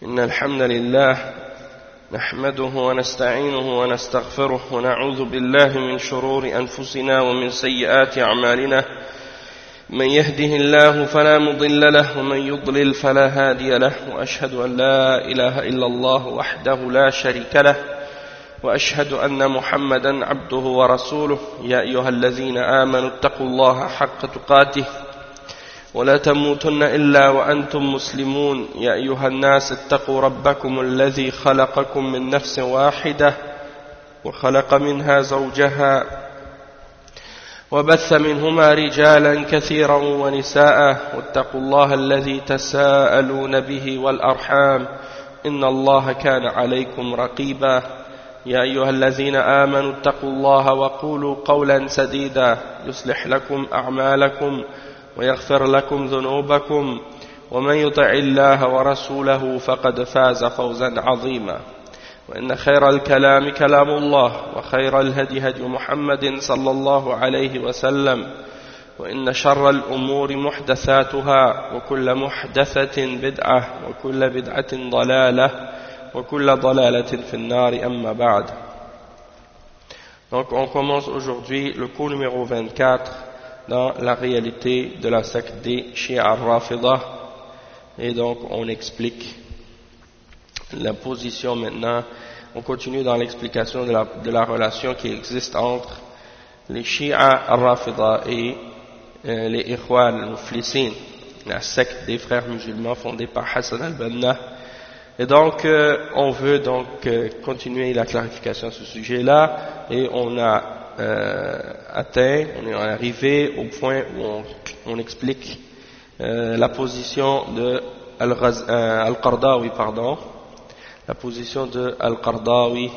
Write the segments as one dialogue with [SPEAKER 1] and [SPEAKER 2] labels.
[SPEAKER 1] إن الحمد لله نحمده ونستعينه ونستغفره ونعوذ بالله من شرور أنفسنا ومن سيئات أعمالنا من يهده الله فلا مضل له ومن يضلل فلا هادي له وأشهد أن لا إله إلا الله وحده لا شريك له وأشهد أن محمدا عبده ورسوله يا أيها الذين آمنوا اتقوا الله حق تقاته ولا تموتن إلا وأنتم مسلمون يا أيها الناس اتقوا ربكم الذي خلقكم من نفس واحدة وخلق منها زوجها وبث منهما رجالا كثيرا ونساء واتقوا الله الذي تساءلون به والأرحام إن الله كان عليكم رقيبا يا أيها الذين آمنوا اتقوا الله وقولوا قولا سديدا يصلح لكم أعمالكم ويغفر لكم ذنوبكم ومن يطع الله ورسوله فقد فاز فوزا عظيما وإن خير الكلام كلام الله وخير الهدي هدي محمد صلى الله عليه وسلم وإن شر الأمور محدثاتها وكل محدثة بدعة وكل بدعة ضلالة وكل ضلالة في النار أما بعد. Donc on commence aujourd'hui le cours numéro 24 dans la réalité de la secte des Shia al-Rafida, et donc on explique la position maintenant. On continue dans l'explication de la relation qui existe entre les Shia al-Rafida et les Ikhwan al-Muflisin, la secte des frères musulmans fondée par Hassan al-Banna. Et donc on veut donc continuer la clarification de ce sujet-là, et on a on est arrivé au point où on explique la position de Al-Qardawi, la position de Al-Qardawi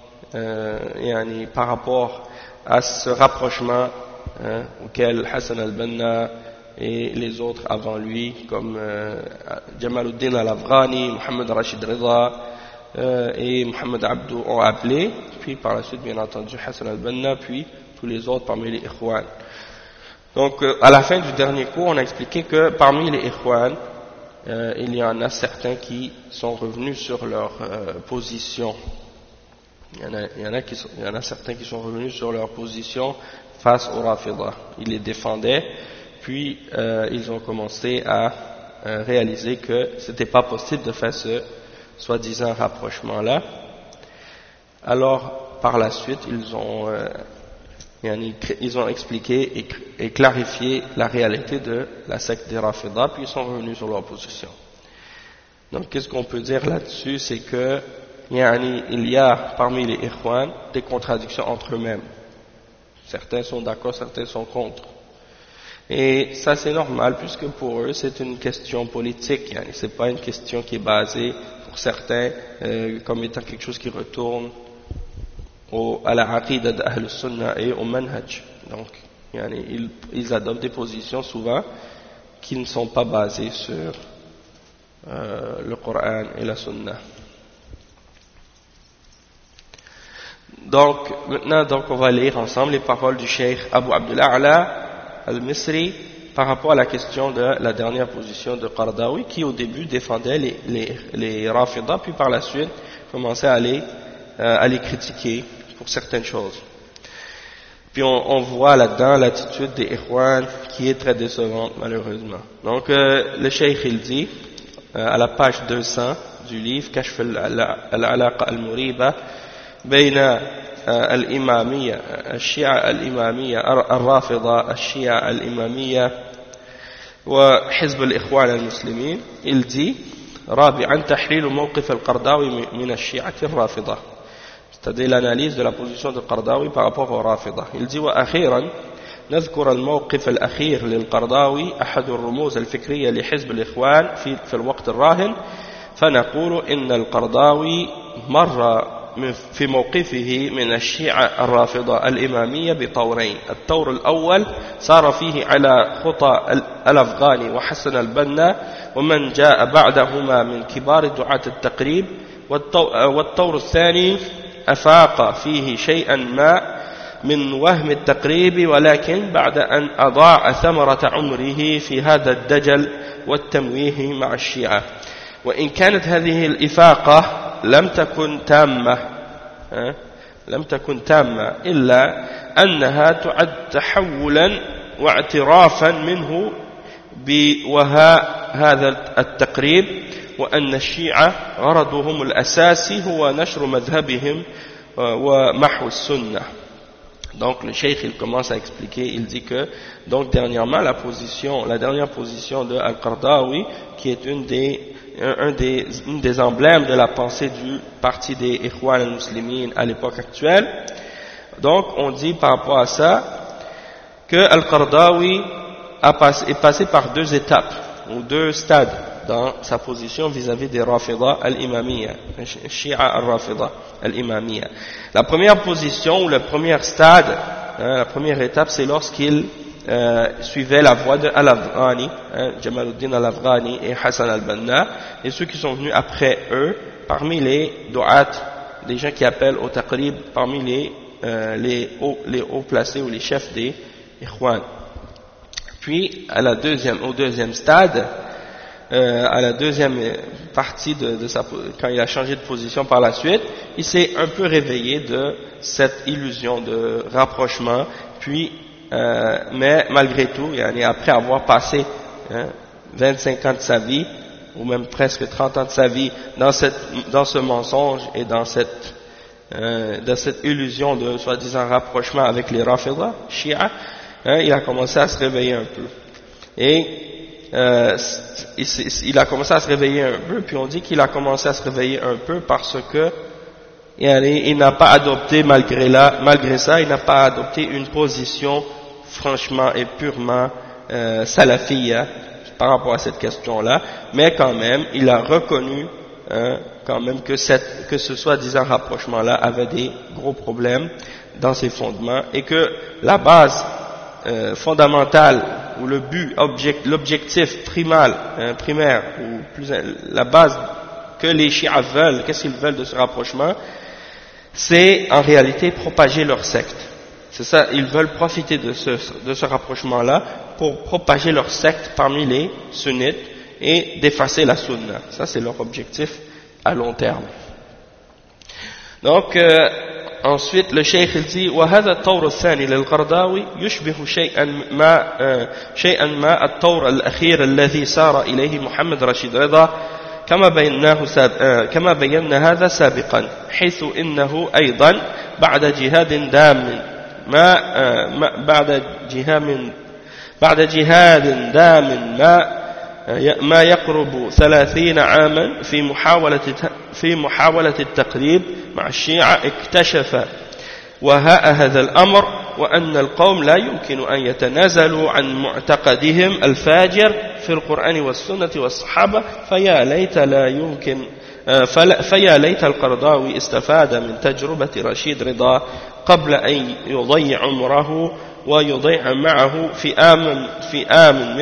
[SPEAKER 1] par rapport à ce rapprochement auquel Hassan al-Banna et les autres avant lui, comme Jamaluddin al-Afghani, Mohamed Rashid Rida et Mohamed Abdou ont appelé, puis par la suite bien entendu Hassan al-Banna, puis tous les autres parmi les Ikhwan. Donc à la fin du dernier cours, on a expliqué que parmi les Ikhwan, il y en a certains qui sont revenus sur leur position. Il y en a certains qui sont revenus sur leur position face au Rafida. Ils les défendaient, puis ils ont commencé à réaliser que c'était pas possible de faire ce soi-disant rapprochement-là. Alors, par la suite, ils ont expliqué et clarifié la réalité de la secte des Rafida, puis ils sont revenus sur leur position. Donc, qu'est-ce qu'on peut dire là-dessus? C'est que il y a parmi les Ikhwan des contradictions entre eux-mêmes. Certains sont d'accord, certains sont contre. Et ça c'est normal, puisque pour eux c'est une question politique, c'est pas une question qui est basée pour certains comme étant quelque chose qui retourne à la aqidah d'Ahl Sunnah et au manhaj. Donc ils adoptent des positions souvent qui ne sont pas basées sur le Coran et la Sunnah. Donc maintenant on va lire ensemble les paroles du Cheikh Abu Abdullah A'la al-Misri par rapport à la question de la dernière position de Qardawi, qui au début défendait les Rafida, puis par la suite commençait à les critiquer pour certaines choses. Puis on voit là-dedans l'attitude des Ikhwan qui est très décevante malheureusement. Donc le Cheikh il dit à la page 200 du livre Kashf al-Alaqa al-Muriba bayna الإمامية الشيعة الإمامية الرافضة الشيعة الإمامية وحزب الإخوان المسلمين il dit رابعا تحليل موقف القرضاوي من الشيعة الرافضة, c'est-à-dire l'analyse de la position de Qardawi par rapport au Rafida. Il dit وأخيرا نذكر الموقف الأخير للقرضاوي أحد الرموز الفكرية لحزب الإخوان في الوقت الراهن, فنقول إن القرضاوي مر في موقفه من الشيعة الرافضة الإمامية بطورين. الطور الأول سار فيه على خطى الأفغاني وحسن البنا ومن جاء بعدهما من كبار دعاة التقريب, والطور الثاني أفاق فيه شيئا ما من وهم التقريب, ولكن بعد أن أضاع ثمرة عمره في هذا الدجل والتمويه مع الشيعة. وإن كانت هذه الإفاقة لم تكن تامة إلا أنها تعد تحولا واعترافا منه بهذا التقريب وأن الشيعة غرضهم الأساسي هو نشر مذهبهم ومحو السنة. Donc le cheikh il commence à expliquer, il dit que donc dernièrement la dernière position de Al-Qardawi qui est une des emblèmes de la pensée du parti des Ikhwan al-Muslimin à l'époque actuelle. Donc on dit par rapport à ça que Al-Qardawi est passé par deux étapes ou deux stades dans sa position vis-à-vis des Rafida al-Imamiyya, Shia al-Rafida al-Imamiyya. La première position ou le premier stade, la première étape, c'est lorsqu'il suivait la voie de Al-Afghani, Jamaluddin Al-Afghani et Hassan al-Banna, et ceux qui sont venus après eux, parmi les du'at, des gens qui appellent au taqrib, parmi les hauts placés ou les chefs des Ikhwan. Puis, au deuxième stade, à la deuxième partie quand il a changé de position par la suite, il s'est un peu réveillé de cette illusion de rapprochement, puis mais malgré tout, après avoir passé 25 ans de sa vie, ou même presque 30 ans de sa vie dans ce mensonge et dans cette illusion de soi-disant rapprochement avec les Rafida, Shia, il a commencé à se réveiller un peu. Et il a commencé à se réveiller un peu, puis on dit qu'il a commencé à se réveiller un peu parce que il n'a pas adopté, malgré ça, il n'a pas adopté une position franchement et purement salafiyya par rapport à cette question-là, mais quand même, il a reconnu quand même que ce soi-disant rapprochement-là avait des gros problèmes dans ses fondements et que la base fondamentale ou le but, l'objectif primaire, ou la base que les chiites veulent, qu'est-ce qu'ils veulent de ce rapprochement, c'est en réalité propager leur secte. C'est ça, ils veulent profiter de ce rapprochement-là pour propager leur secte parmi les sunnites et d'effacer la sunna. Ça, c'est leur objectif à long terme. Donc, ensuite, le cheikh il dit وهذا الطور الثاني للقرضاوي يشبه شيئا ما الطور الأخير الذي سار إليه محمد رشيد رضا كما بينا هذا سابقا حيث إنه أيضا بعد جهاد دام ما يقرب 30 عاما في محاولة التقريب مع الشيعة اكتشف هذا الأمر وأن القوم لا يمكن أن يتنازلوا عن معتقدهم الفاجر في القرآن والسنة والصحابة فيا ليت القرضاوي استفاد من تجربة رشيد رضا قبل أن يضيع عمره ويضيع معه فئام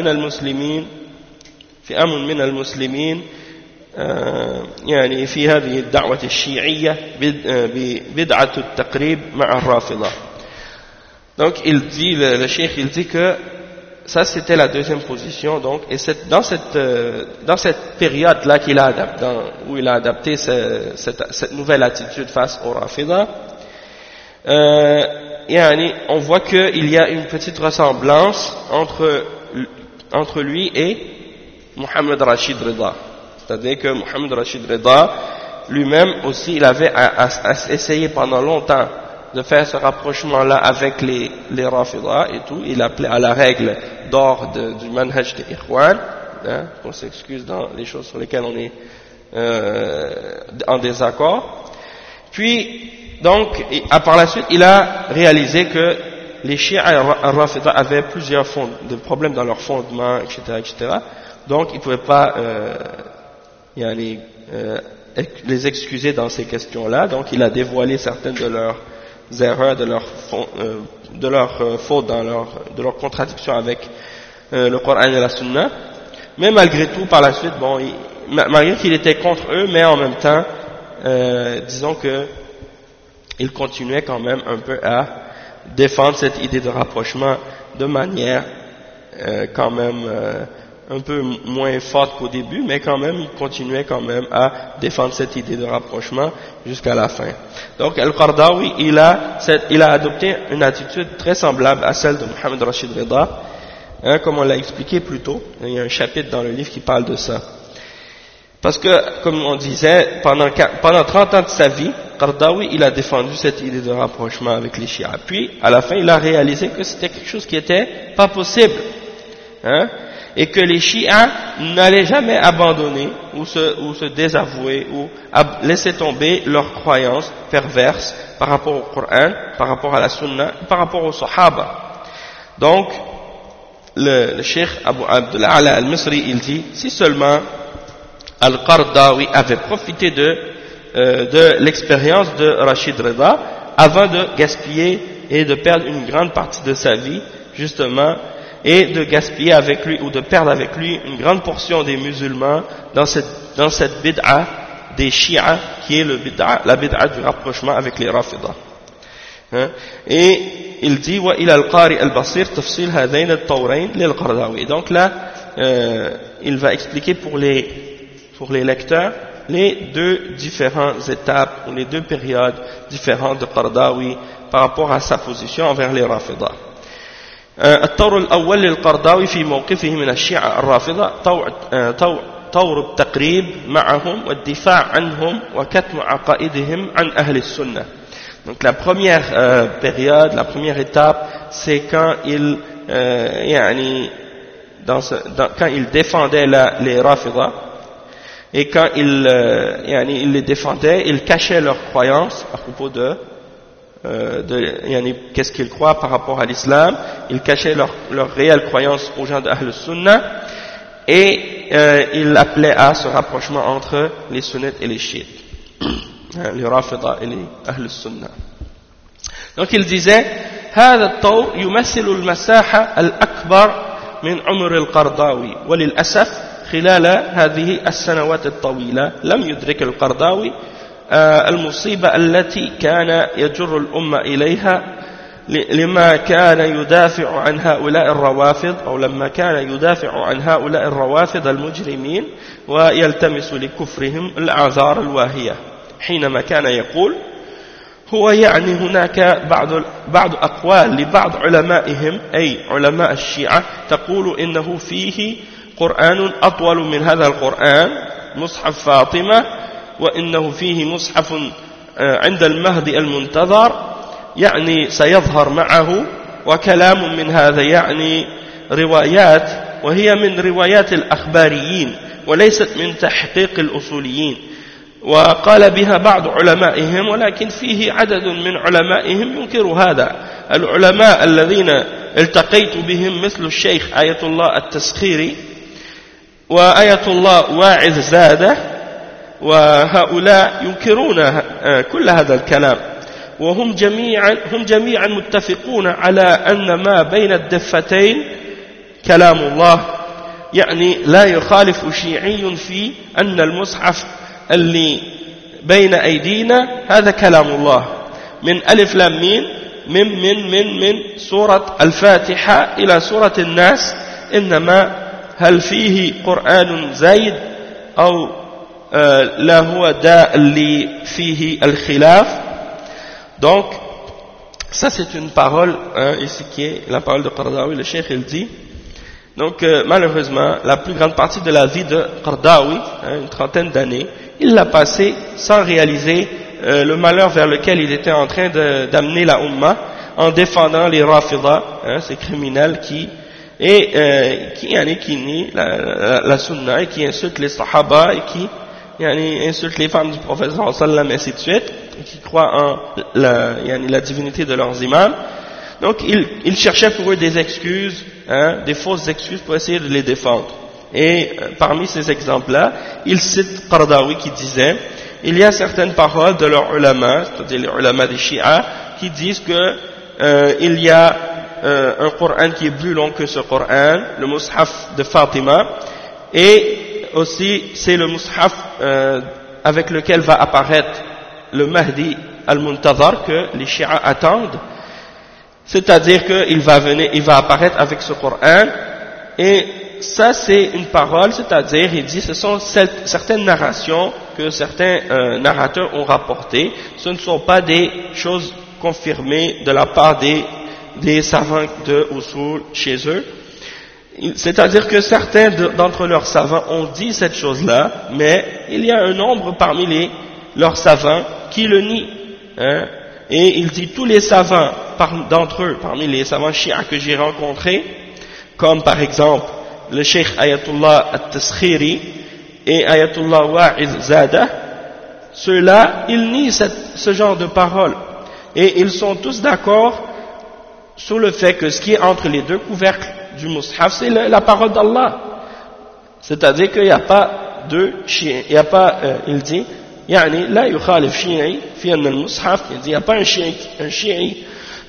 [SPEAKER 1] من المسلمين يعني في هذه الدعوة الشيعية بدعة التقريب مع الرافضة. Donc il dit, le cheikh il dit que ça c'était la deuxième position, donc, et dans cette période-là où il a adapté cette nouvelle attitude face au Rafida, on voit qu'il y a une petite ressemblance entre lui et Mohammed Rashid Rida. C'est-à-dire que Mohammed Rashid Rida, lui-même aussi, il avait essayé pendant longtemps de faire ce rapprochement-là avec les Rafida et tout. Il appelait à la règle d'or du manhaj des Ikhwan, qu'on s'excuse dans les choses sur lesquelles on est en désaccord. Puis, donc, par la suite, il a réalisé que les chiites Rafida avaient plusieurs problèmes dans leur fondement, etc., etc. Donc, il ne pouvait pas les excuser dans ces questions-là. Donc, il a dévoilé certaines de leurs erreurs, de leurs fautes, de leurs contradictions avec le Coran et la Sunna. Mais malgré tout, par la suite, malgré qu'il était contre eux, mais en même temps, disons que il continuait quand même un peu à défendre cette idée de rapprochement de manière quand même un peu moins forte qu'au début, mais quand même, il continuait quand même à défendre cette idée de rapprochement jusqu'à la fin. Donc, Al-Qardawi, il a adopté une attitude très semblable à celle de Mohammed Rashid Rida, comme on l'a expliqué plus tôt. Il y a un chapitre dans le livre qui parle de ça. Parce que, comme on disait, pendant 30 ans de sa vie, Qardawi, il a défendu cette idée de rapprochement avec les chiites. Puis, à la fin, il a réalisé que c'était quelque chose qui n'était pas possible. Et que les chiites n'allaient jamais abandonner ou se désavouer ou laisser tomber leurs croyances perverses par rapport au Coran, par rapport à la Sunna, par rapport aux Sahaba. Donc, le Cheikh Abu Abdullah al-Misri, il dit, si seulement Al-Qardawi avait profité de l'expérience de Rashid Rida avant de gaspiller et de perdre une grande partie de sa vie, justement, et de gaspiller avec lui ou de perdre avec lui une grande portion des musulmans dans cette bid'a des chiites qui est la bid'a du rapprochement avec les Rafidah. Et il dit wa ila al-qari al-basir tafsil hadain at-tawrain lil-Qardawi. Donc là il va expliquer pour les lecteurs les deux différentes étapes ou les deux périodes différentes de Qardawi par rapport à sa position envers les Rafidah. الطور الأول للقرضاوي في موقفه من الشيعة الرافضة طور التقريب معهم والدفاع عنهم وكتم عقائدهم عن أهل السنة. Donc la première période, la première étape, c'est quand il quand il défendait les Rafidah et quand il les défendait, il cachait leurs croyances à propos qu'est-ce qu'ils croient par rapport à l'islam, ils cachaient leur réelle croyance aux gens de Ahl Sunnah et ils appelaient à ce rapprochement entre les sunnites et les chiites, les Rafidah et les Ahl Sunnah. Donc il disait هذا الطور يمثل المساحة الأكبر من عمر القرضاوي وللأسف خلال هذه السنوات الطويلة لم يدرك القرضاوي المصيبة التي كان يجر الأمة إليها لما كان يدافع عن هؤلاء الروافض أو لما كان يدافع عن هؤلاء الروافض المجرمين ويلتمس لكفرهم الأعذار الواهية حينما كان يقول هو يعني هناك بعض أقوال لبعض علمائهم أي علماء الشيعة تقول إنه فيه قرآن أطول من هذا القرآن مصحف فاطمة وإنه فيه مصحف عند المهدي المنتظر يعني سيظهر معه وكلام من هذا يعني روايات وهي من روايات الأخباريين وليست من تحقيق الأصوليين وقال بها بعض علمائهم ولكن فيه عدد من علمائهم ينكر هذا العلماء الذين التقيت بهم مثل الشيخ آية الله التسخيري وآية الله واعظ زاده وهؤلاء ينكرون كل هذا الكلام وهم جميعا متفقون على أن ما بين الدفتين كلام الله يعني لا يخالف شيعي في أن المصحف اللي بين أيدينا هذا كلام الله من ألف لام ميم من سورة الفاتحة إلى سورة الناس إنما هل فيه قرآن زايد أو لا هو دا اللي فيه الخلاف. Donc ça c'est une parole ici qui est la parole de Qardawi. Le cheikh il dit donc malheureusement la plus grande partie de la vie de Qardawi, une trentaine d'années, il l'a passé sans réaliser le malheur vers lequel il était en train d'amener la Ummah en défendant les Rafidah, ces criminels qui nient la Sunna et qui insultent les Sahaba et qui insultent les femmes du prophète sallam et ainsi de suite, et qui croient en la divinité de leurs imams. Donc il cherchait pour eux des excuses, des fausses excuses pour essayer de les défendre. Et parmi ces exemples-là, il cite Qardawi qui disait il y a certaines paroles de leurs ulama, c'est-à-dire les ulama des Shia, qui disent que il y a un Coran qui est plus long que ce Coran, le Mus'haf de Fatima, et aussi c'est le Mus'haf avec lequel va apparaître le Mahdi al-Muntazar que les Shia attendent, c'est-à-dire qu'il va apparaître avec ce Coran et ça c'est une parole, c'est-à-dire il dit ce sont certaines narrations que certains narrateurs ont rapportées, ce ne sont pas des choses confirmées de la part des savants de Usul chez eux. C'est-à-dire que certains d'entre leurs savants ont dit cette chose-là, mais il y a un nombre parmi leurs savants qui le nient. Hein, et il dit tous les savants d'entre eux, parmi les savants chiites que j'ai rencontrés, comme par exemple le Cheikh Ayatollah At-Taskhiri et Ayatollah Wa'iz Zada, ceux-là, ils nient ce genre de paroles. Et ils sont tous d'accord sur le fait que ce qui est entre les deux couvercles du mushaf, c'est la parole d'Allah. C'est-à-dire qu'il n'y a pas deux chiites, il n'y a pas, il dit, يعني لا يخالف شيعي في أن المصحف, il dit, il n'y a pas un chiite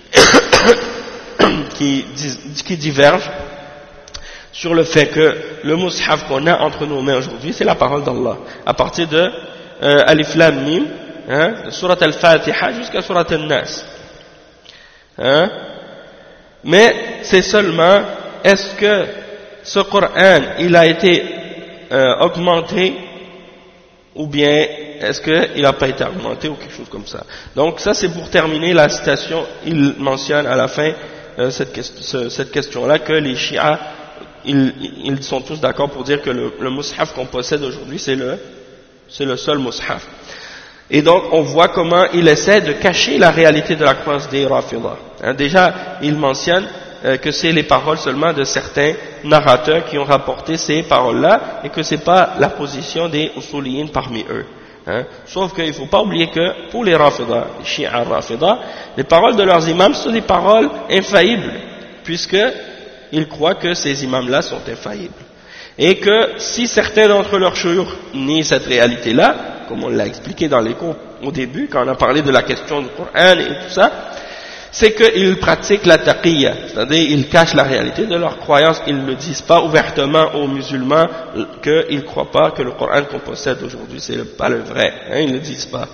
[SPEAKER 1] qui diverge sur le fait que le mushaf qu'on a entre nos mains aujourd'hui, c'est la parole d'Allah. À partir de Alif Lam Mim, hein, Surat Al-Fatiha jusqu'à Surat Al-Nas. Hein? Mais c'est seulement, est-ce que ce Coran, il a été augmenté, ou bien est-ce qu'il n'a pas été augmenté, ou quelque chose comme ça. Donc ça c'est pour terminer la citation, il mentionne à la fin cette question-là, que les chiites, ils sont tous d'accord pour dire que le mushaf qu'on possède aujourd'hui, c'est le seul mushaf. Et donc on voit comment il essaie de cacher la réalité de la croyance des Rafidah. Hein, déjà, il mentionne que c'est les paroles seulement de certains narrateurs qui ont rapporté ces paroles-là, et que c'est pas la position des usuliyin parmi eux. Hein. Sauf qu'il ne faut pas oublier que pour les Rafidah, les chiites Rafidah, les paroles de leurs imams sont des paroles infaillibles, puisqu'ils croient que ces imams-là sont infaillibles. Et que si certains d'entre leurs shuyukh nient cette réalité-là, comme on l'a expliqué dans les cours au début, quand on a parlé de la question du Coran et tout ça, c'est qu'ils pratiquent la taqiyya, c'est-à-dire ils cachent la réalité de leur croyance, ils ne le disent pas ouvertement aux musulmans qu'ils ne croient pas que le Coran qu'on possède aujourd'hui c'est pas le vrai, hein, ils ne le disent pas.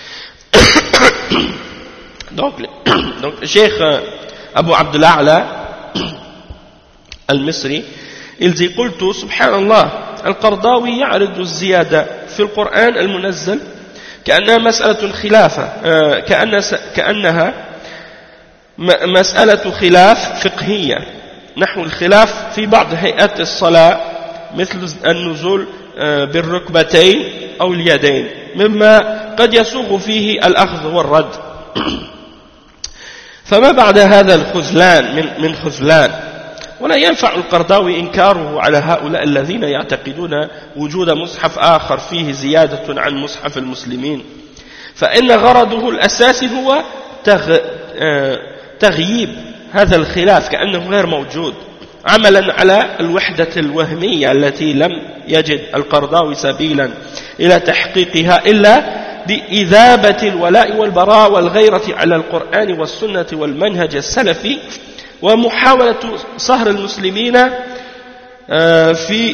[SPEAKER 1] Donc le Cheikh Abu Abdullah A'la al-Misri, il dit قلت سبحان الله القرضاوي يعرض الزيادة في القرآن المنزل كأنها مسألة خلافة كأنها مسألة خلاف فقهية نحو الخلاف في بعض هيئات الصلاة مثل النزول بالركبتين أو اليدين مما قد يسوغ فيه الأخذ والرد فما بعد هذا الخذلان من خذلان ولا ينفع القرضاوي إنكاره على هؤلاء الذين يعتقدون وجود مصحف آخر فيه زيادة عن مصحف المسلمين فإن غرضه الأساسي هو تغييب هذا الخلاف كأنه غير موجود عملا على الوحدة الوهمية التي لم يجد القرضاوي سبيلا إلى تحقيقها إلا بإذابة الولاء والبراء والغيرة على القرآن والسنة والمنهج السلفي ومحاولة صهر المسلمين في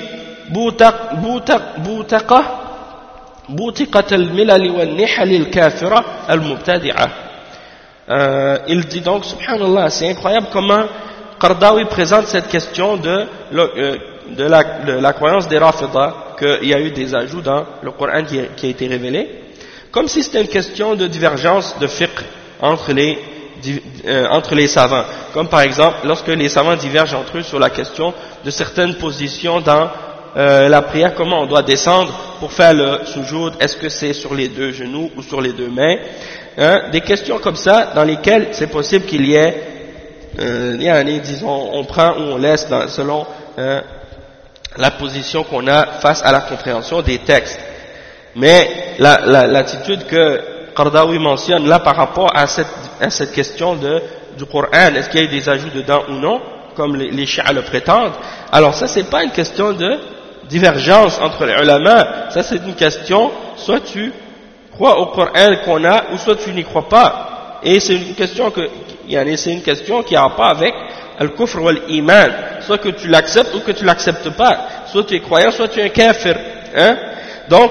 [SPEAKER 1] بوتقة الملل والنحل الكافرة المبتدعة. Il dit donc, subhanallah, c'est incroyable comment Qardawi présente cette question de la croyance des Rafidah, qu'il y a eu des ajouts dans le Coran qui a été révélé, comme si c'était une question de divergence de fiqh entre les savants, comme par exemple lorsque les savants divergent entre eux sur la question de certaines positions dans la prière, comment on doit descendre pour faire le sujoud, est-ce que c'est sur les deux genoux ou sur les deux mains, hein, des questions comme ça dans lesquelles c'est possible qu'il y ait disons on prend ou on laisse selon la position qu'on a face à la compréhension des textes. Mais l'attitude que Qardawi mentionne là par rapport à cette question du Coran, est-ce qu'il y a eu des ajouts dedans ou non, comme les chiites le prétendent, alors ça c'est pas une question de divergence entre les ulama, ça c'est une question, soit tu crois au Coran qu'on a, ou soit tu n'y crois pas, et c'est une question qui a pas avec al-kufr wal-iman, soit que tu l'acceptes ou que tu l'acceptes pas, soit tu es croyant, soit tu es un kafir, hein? Donc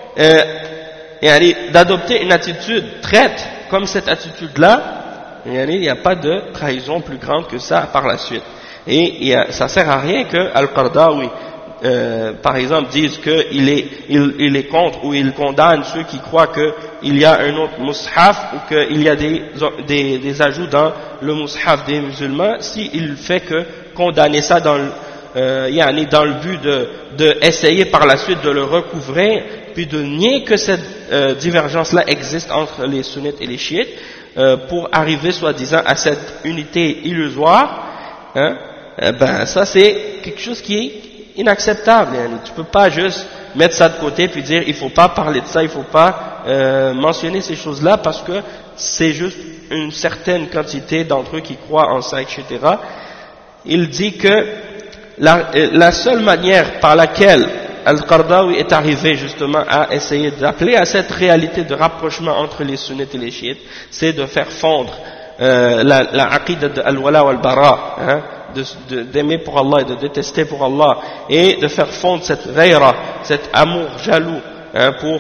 [SPEAKER 1] d'adopter une attitude traite comme cette attitude-là, il n'y a pas de trahison plus grande que ça par la suite. Et ça sert à rien que Al-Qardawi, par exemple, dise qu'il est contre ou il condamne ceux qui croient qu'il y a un autre mushaf ou qu'il y a des ajouts dans le mushaf des musulmans, s'il fait que condamner ça dans le but de essayer par la suite de le recouvrir, puis de nier que cette divergence-là existe entre les sunnites et les chiites, pour arriver soi-disant à cette unité illusoire, hein, ben ça c'est quelque chose qui est inacceptable. Tu peux pas juste mettre ça de côté puis dire il faut pas parler de ça, il faut pas mentionner ces choses-là parce que c'est juste une certaine quantité d'entre eux qui croient en ça, etc. Il dit que la seule manière par laquelle Al-Qardawi est arrivé justement à essayer d'appeler à cette réalité de rapprochement entre les sunnites et les chiites, c'est de faire fondre la aqidah de Al-Wala wal-Bara, hein, d'aimer pour Allah et de détester pour Allah, et de faire fondre cette ghayra, cet amour jaloux, hein, pour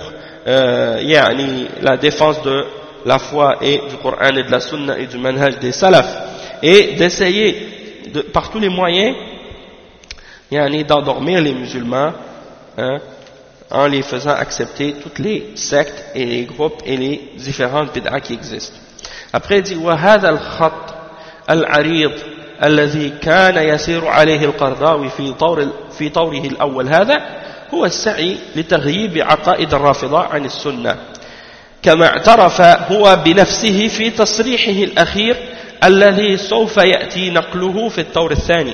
[SPEAKER 1] la défense de la foi et du Coran et de la Sunna et du manhaj des salafs, et d'essayer par tous les moyens d'endormir les musulmans, hein, en les faisant accepter toutes les sectes et les groupes et les différentes bid'ah qui existent. Après il dit وهذا الخط العريض الذي كان يسير عليه القرضاوي في طوره الأول هذا هو السعي لتغييب عقائد الرافضة عن السنة كما اعترف هو بنفسه في تصريحه الأخير الذي سوف يأتي نقله في الطور الثاني.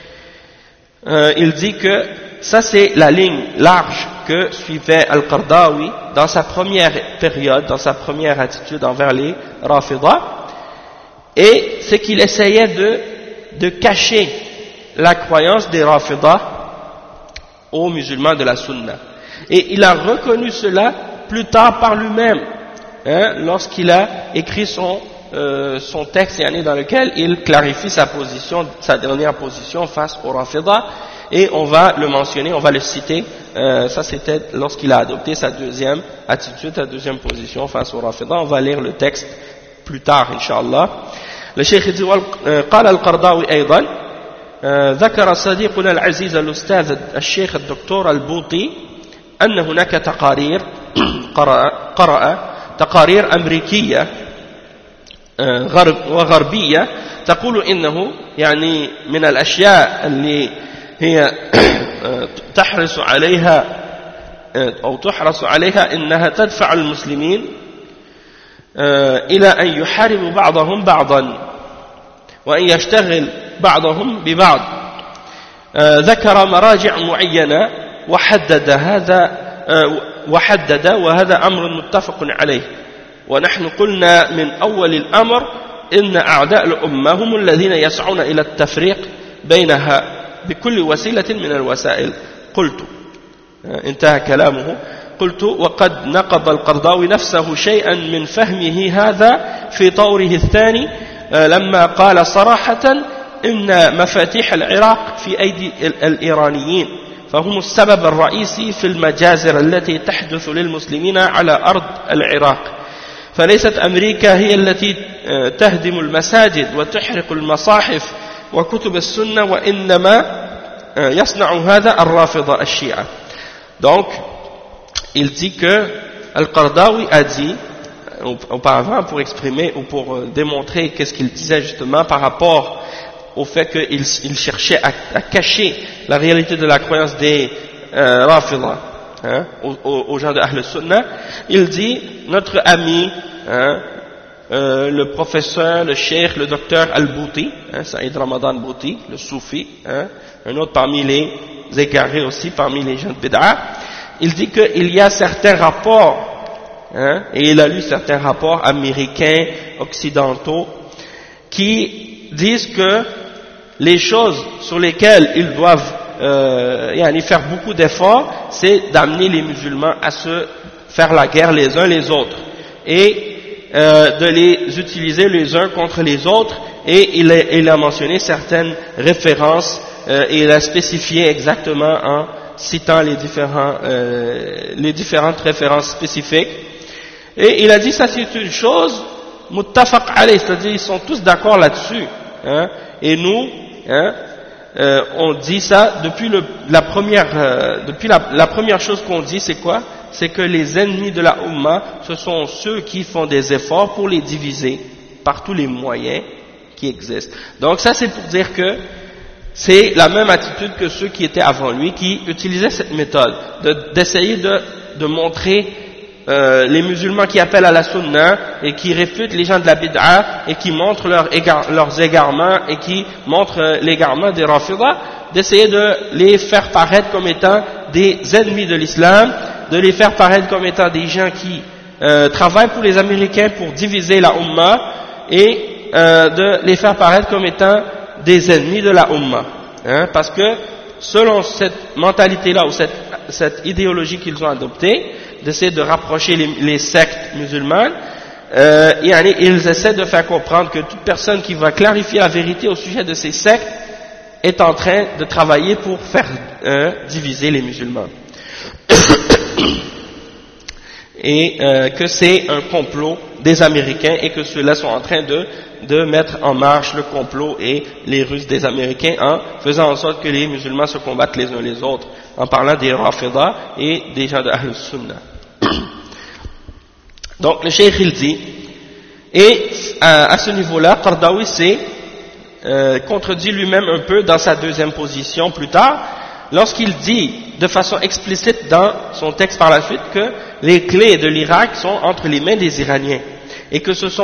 [SPEAKER 1] Il dit que ça c'est la ligne large que suivait Al-Qardawi dans sa première période, dans sa première attitude envers les Rafidah, et c'est qu'il essayait de cacher la croyance des Rafidah aux musulmans de la Sunna. Et il a reconnu cela plus tard par lui-même, hein, lorsqu'il a écrit son texte dans lequel il clarifie sa position, sa dernière position face aux Rafidah, et on va le mentionner, on va le citer, ça c'était lorsqu'il a adopté sa deuxième attitude, sa deuxième position face aux Rafidah. On va lire le texte plus tard, Inch'Allah. Le Cheikh dit قال القرضاوي أيضا ذكر صديقنا العزيز الأستاذ الشيخ الدكتور البوطي أن هناك تقارير قرأ تقارير أمريكية وغربية تقول إنه يعني من الأشياء اللي هي تحرص عليها أو تحرص عليها إنها تدفع المسلمين إلى أن يحاربوا بعضهم بعضا وأن يشتغل بعضهم ببعض. ذكر مراجع معينة وحدد وهذا أمر متفق عليه. ونحن قلنا من أول الأمر إن أعداء الأمة هم الذين يسعون إلى التفريق بينها بكل وسيلة من الوسائل. قلت انتهى كلامه. قلت وقد نقض القرضاوي نفسه شيئا من فهمه هذا في طوره الثاني لما قال صراحة إن مفاتيح العراق في أيدي الإيرانيين فهم السبب الرئيسي في المجازر التي تحدث للمسلمين على أرض العراق. فليست أمريكا هي التي تهدم المساجد وتحرق المصاحف وكتب السنة وإنما يصنع هذا الرافضة الشيعة. Donc il dit que Al-Qardawi a dit auparavant pour exprimer ou pour démontrer qu'est-ce qu'il disait justement par rapport au fait qu'il cherchait à cacher la réalité de la croyance des Rafidah, hein, aux gens de Ahl Sunnah. Il dit notre ami, hein, le professeur, le cheikh, le docteur Al-Bouti, hein, Saïd Ramadan Bouti, le soufi, hein, un autre parmi les égarés aussi, parmi les gens de Bid'a, il dit qu'il y a certains rapports, hein, et il a lu certains rapports américains, occidentaux, qui disent que les choses sur lesquelles ils doivent faire beaucoup d'efforts, c'est d'amener les musulmans à se faire la guerre les uns les autres et de les utiliser les uns contre les autres. Et il a mentionné certaines références et il a spécifié exactement en citant les différentes références spécifiques. Et il a dit ça c'est une chose muttafaq alayh, c'est-à-dire ils sont tous d'accord là-dessus, hein, et nous, hein, on dit ça depuis la première chose qu'on dit, c'est quoi? C'est que les ennemis de la Ummah, ce sont ceux qui font des efforts pour les diviser par tous les moyens qui existent. Donc ça, c'est pour dire que c'est la même attitude que ceux qui étaient avant lui, qui utilisaient cette méthode d'essayer de montrer les musulmans qui appellent à la sunna et qui réfutent les gens de la bid'a et qui montrent leurs égarements et qui montrent l'égarement des Rafidah, d'essayer de les faire paraître comme étant des ennemis de l'islam, de les faire paraître comme étant des gens qui travaillent pour les Américains pour diviser la Ummah et de les faire paraître comme étant des ennemis de la Ummah, parce que selon cette mentalité-là ou cette idéologie qu'ils ont adoptée, d'essayer de rapprocher les sectes musulmanes, ils essaient de faire comprendre que toute personne qui va clarifier la vérité au sujet de ces sectes est en train de travailler pour faire diviser les musulmans. Et que c'est un complot des Américains et que ceux-là sont en train de mettre en marche le complot et les Russes des Américains en faisant en sorte que les musulmans se combattent les uns les autres, en parlant des Rafidah et des gens de Ahl Sunnah. Donc le cheikh il dit, et à ce niveau-là, Qardawi s'est contredit lui-même un peu dans sa deuxième position plus tard, lorsqu'il dit de façon explicite dans son texte par la suite que les clés de l'Irak sont entre les mains des Iraniens et que c'est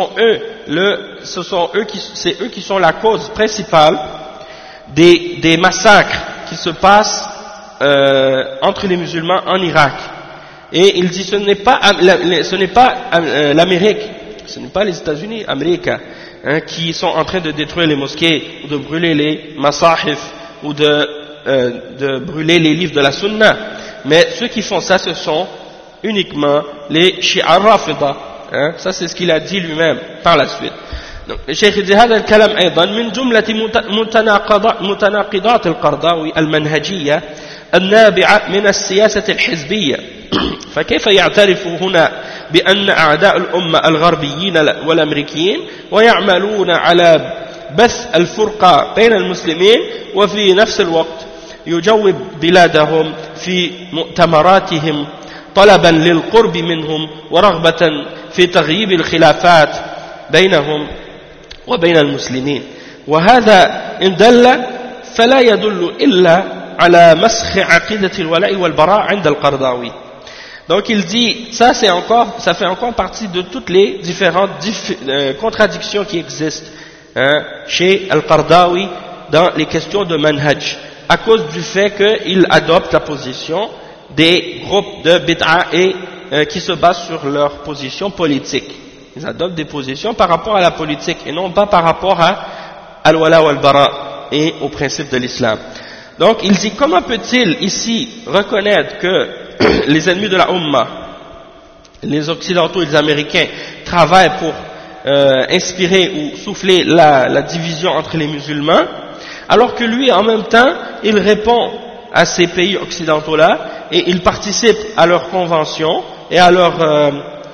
[SPEAKER 1] eux qui sont la cause principale des massacres qui se passent entre les musulmans en Irak. Et il dit ce n'est pas l'Amérique, ce n'est pas les États-Unis, américains, qui sont en train de détruire les mosquées ou de brûler les masahif ou de brûler les livres de la Sunna, mais ceux qui font ça, ce sont uniquement les Shi'a Rafida. Ça c'est ce qu'il a dit lui-même par la suite. Donc le Cheikh dit هذا الكلام أيضا من جملة متناقضات القرضاوي المنهجية النابعة من السياسة الحزبية. فكيف يعترف هنا بأن أعداء الأمة الغربيين والأمريكيين ويعملون على بث الفرقة بين المسلمين وفي نفس الوقت يجوب بلادهم في مؤتمراتهم طلبا للقرب منهم ورغبة في تغييب الخلافات بينهم وبين المسلمين وهذا إن دل فلا يدل إلا على مسخ عقيدة الولاء والبراء عند القرضاوي. Donc il dit, ça fait encore partie de toutes les différentes contradictions qui existent chez Al-Qardawi dans les questions de manhaj, à cause du fait qu'il adopte la position des groupes de bid'a et qui se basent sur leur position politique. Ils adoptent des positions par rapport à la politique et non pas par rapport à al-wala wal-bara et au principe de l'islam. Donc il dit, comment peut-il ici reconnaître que les ennemis de la Ummah, les Occidentaux et les Américains travaillent pour inspirer ou souffler la division entre les musulmans, alors que lui en même temps il répond à ces pays occidentaux-là et il participe à leurs conventions et à leurs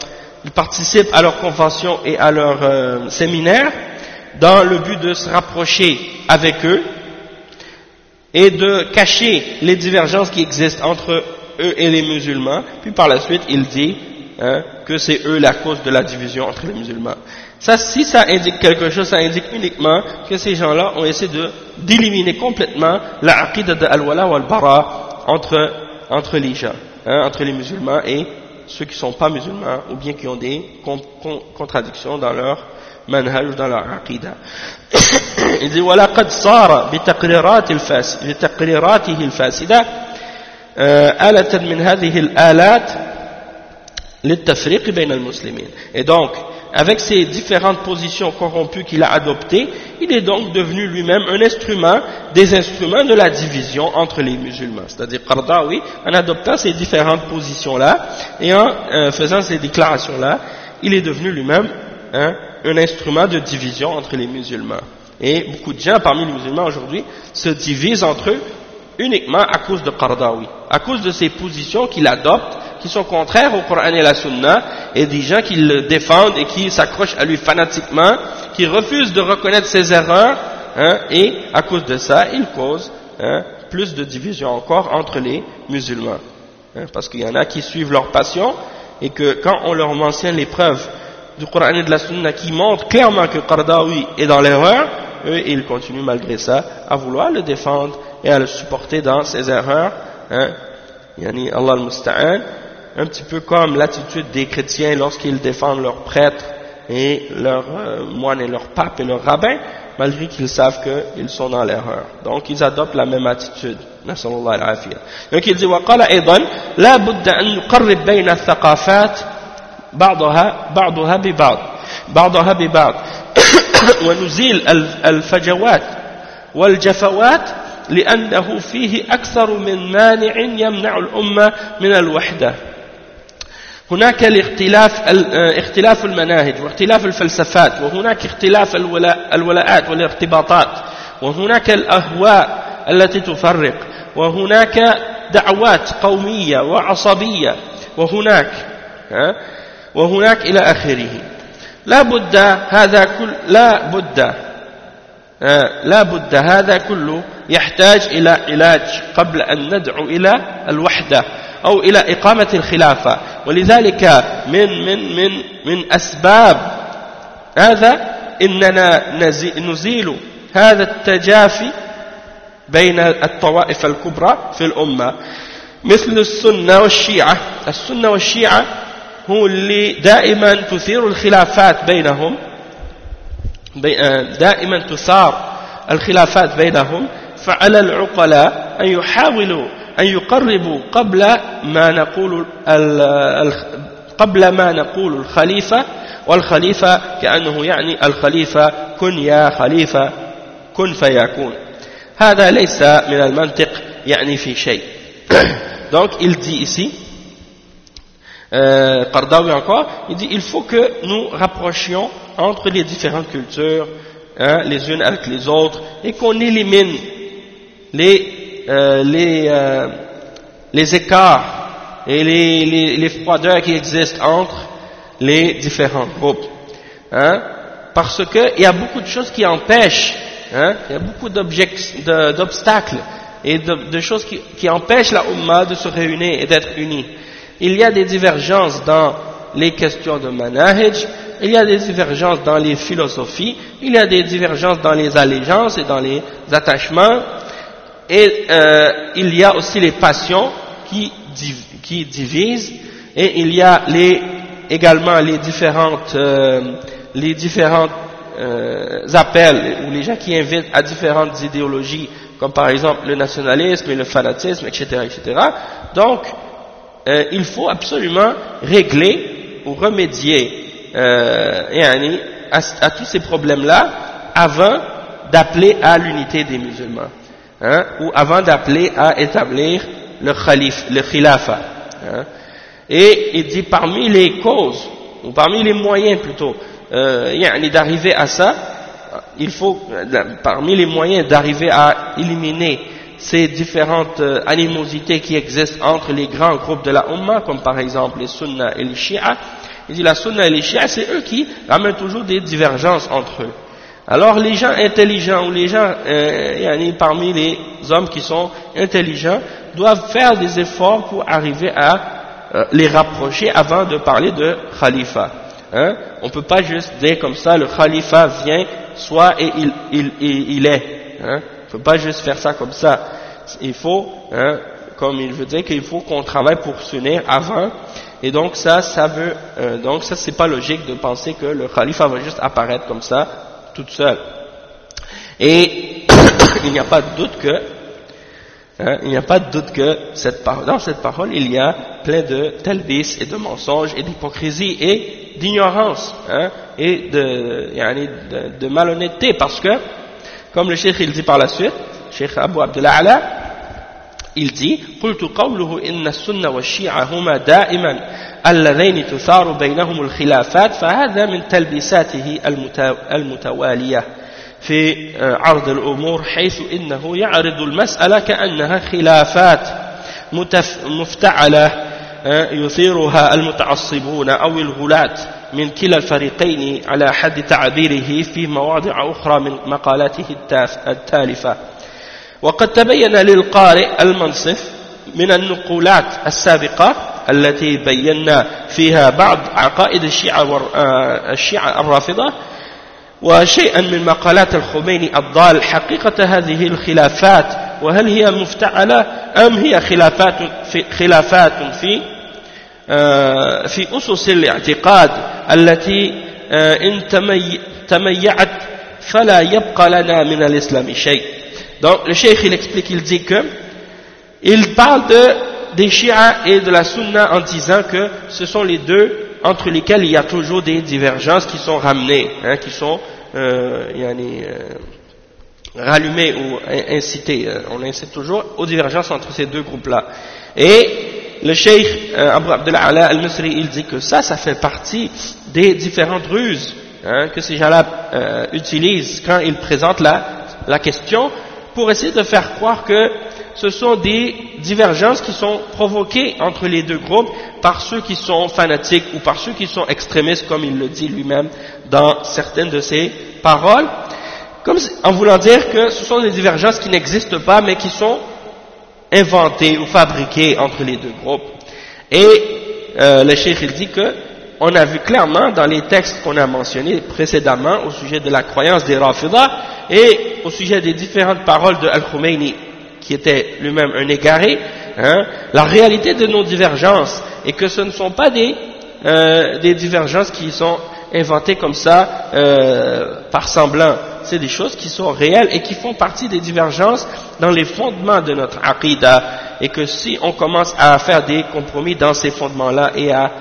[SPEAKER 1] séminaires dans le but de se rapprocher avec eux et de cacher les divergences qui existent entre eux et les musulmans. Puis par la suite il dit que c'est eux la cause de la division entre les musulmans. Ça, si ça indique quelque chose, ça indique uniquement que ces gens-là ont essayé d'éliminer complètement la aqidah de al-wala wal-bara entre les gens, entre les musulmans et ceux qui ne sont pas musulmans ou bien qui ont des contradictions dans leur manhaj ou dans leur aqidah. Il dit وَلَقَدْ صَارَ بِتَقْرِيرَاتِهِ الْفَاسِدَةِ آلة من هذه الآلات للتفريق بين المسلمين. Et donc, avec ces différentes positions corrompues qu'il a adoptées, il est donc devenu lui-même un instrument, des instruments de la division entre les musulmans. C'est-à-dire Qardawi, en adoptant ces différentes positions-là et en faisant ces déclarations-là, il est devenu lui-même un instrument de division entre les musulmans. Et beaucoup de gens parmi les musulmans aujourd'hui se divisent entre eux uniquement à cause de Qardawi, à cause de ces positions qu'il adopte, qui sont contraires au Coran et à la Sunna, et des gens qui le défendent et qui s'accrochent à lui fanatiquement, qui refusent de reconnaître ses erreurs et à cause de ça, il cause plus de division encore entre les musulmans. Parce qu'il y en a qui suivent leur passion et que quand on leur mentionne les preuves du Coran et de la Sunna qui montrent clairement que Qaradawi est dans l'erreur, eux ils continuent malgré ça à vouloir le défendre et à le supporter dans ses erreurs. Yani Allah al-Musta'an, un petit peu comme l'attitude des chrétiens lorsqu'ils défendent leurs prêtres et leurs moines et leurs papes et leurs rabbins, malgré qu'ils savent qu'ils sont dans l'erreur. Donc ils adoptent la même attitude. نسأل الله العافية. Donc il dit وقال أيضا لا بد أن نقرب بين الثقافات بعضها ببعض ونزيل الفجوات والجفوات لأنه فيه أكثر من مانع يمنع الأمة من الوحدة. هناك اختلاف المناهج واختلاف الفلسفات، وهناك اختلاف الولاءات والارتباطات، وهناك الأهواء التي تفرق، وهناك دعوات قومية وعصبية، وهناك إلى آخره. لا بد هذا كله يحتاج إلى علاج قبل أن ندعو إلى الوحدة أو إلى إقامة الخلافة. ولذلك من أسباب هذا إننا نزيل هذا التجافي بين الطوائف الكبرى في الأمة مثل السنة والشيعة هو اللي دائما تثير الخلافات بينهم، دائما تثار الخلافات بينهم. فعلى العقلاء أن يحاولوا أن يقربوا قبل ما نقول الخليفة، والخليفة كأنه يعني الخليفة كن يا خليفة كن فيكون. هذا ليس من المنطق يعني في شيء. Donc il dit ici, Qaradawi encore, il dit il faut que nous rapprochions entre les différentes cultures, les unes avec les autres, et qu'on élimine les écarts et les froideurs qui existent entre les différents groupes. Parce qu'il y a beaucoup de choses qui empêchent, il y a beaucoup d'obstacles et de choses qui empêchent la Ummah de se réunir et d'être unie. Il y a des divergences dans les questions de manahij, il y a des divergences dans les philosophies, il y a des divergences dans les allégeances et dans les attachements, et il y a aussi les passions qui divisent, et il y a également les différentes appels ou les gens qui invitent à différentes idéologies, comme par exemple le nationalisme et le fanatisme, etc., etc. Donc il faut absolument régler ou remédier à tous ces problèmes-là avant d'appeler à l'unité des musulmans, ou avant d'appeler à établir le khilafa. Et il dit parmi les causes, ou parmi les moyens plutôt, d'arriver à ça, il faut, parmi les moyens d'arriver à éliminer ces différentes animosités qui existent entre les grands groupes de la Ummah, comme par exemple les Sunna et les Shia. Il dit la Sunna et les Shia, c'est eux qui ramènent toujours des divergences entre eux. Alors les gens intelligents, ou les gens parmi les hommes qui sont intelligents, doivent faire des efforts pour arriver à les rapprocher avant de parler de khalifa. On ne peut pas juste dire comme ça, le khalifa vient, soit et il est. On ne peut pas juste faire ça comme ça. Il faut, comme il veut dire, qu'il faut qu'on travaille pour s'unir avant. Et donc ça c'est pas logique de penser que le khalifa va juste apparaître comme ça, toute seule. Et il n'y a pas de doute que dans cette parole il y a plein de talbis et de mensonges et d'hypocrisie et d'ignorance, et de malhonnêteté, parce que comme le cheikh il dit par la suite, cheikh Abu Abdullah Ala, il dit قلت قوله إن السنة والشيعة هما دائما اللذين تثار بينهم الخلافات فهذا من تلبيساته المتوالية في عرض الأمور، حيث إنه يعرض المسألة كأنها خلافات مفتعلة يثيرها المتعصبون أو الغلاة من كلا الفريقين على حد تعبيره في مواضع أخرى من مقالاته التالفة. وقد تبين للقارئ المنصف من النقولات السابقة التي بينا فيها بعض عقائد الشيعة الرافضة وشيئا من مقالات الخميني الضال حقيقة هذه الخلافات، وهل هي مفتعلة أم هي خلافات في أسس الاعتقاد التي إن تميعت فلا يبقى لنا من الإسلام شيء. Donc le cheikh il explique, il dit que il parle des Shia et de la Sunna en disant que ce sont les deux entre lesquels il y a toujours des divergences qui sont ramenées, qui sont rallumées ou incitées. On incite toujours aux divergences entre ces deux groupes-là. Et le cheikh Abu Abdullah Ala al-Misri, il dit que ça fait partie des différentes ruses que ces gens-là utilisent quand ils présentent la question pour essayer de faire croire que ce sont des divergences qui sont provoquées entre les deux groupes par ceux qui sont fanatiques ou par ceux qui sont extrémistes, comme il le dit lui-même dans certaines de ses paroles, comme en voulant dire que ce sont des divergences qui n'existent pas mais qui sont inventées ou fabriquées entre les deux groupes. Et le cheikh il dit que on a vu clairement dans les textes qu'on a mentionnés précédemment au sujet de la croyance des Rafidah et au sujet des différentes paroles de Al-Khomeini, qui était lui-même un égaré, la réalité de nos divergences, et que ce ne sont pas des divergences qui sont inventées comme ça par semblant. C'est des choses qui sont réelles et qui font partie des divergences dans les fondements de notre aqidah, et que si on commence à faire des compromis dans ces fondements-là et à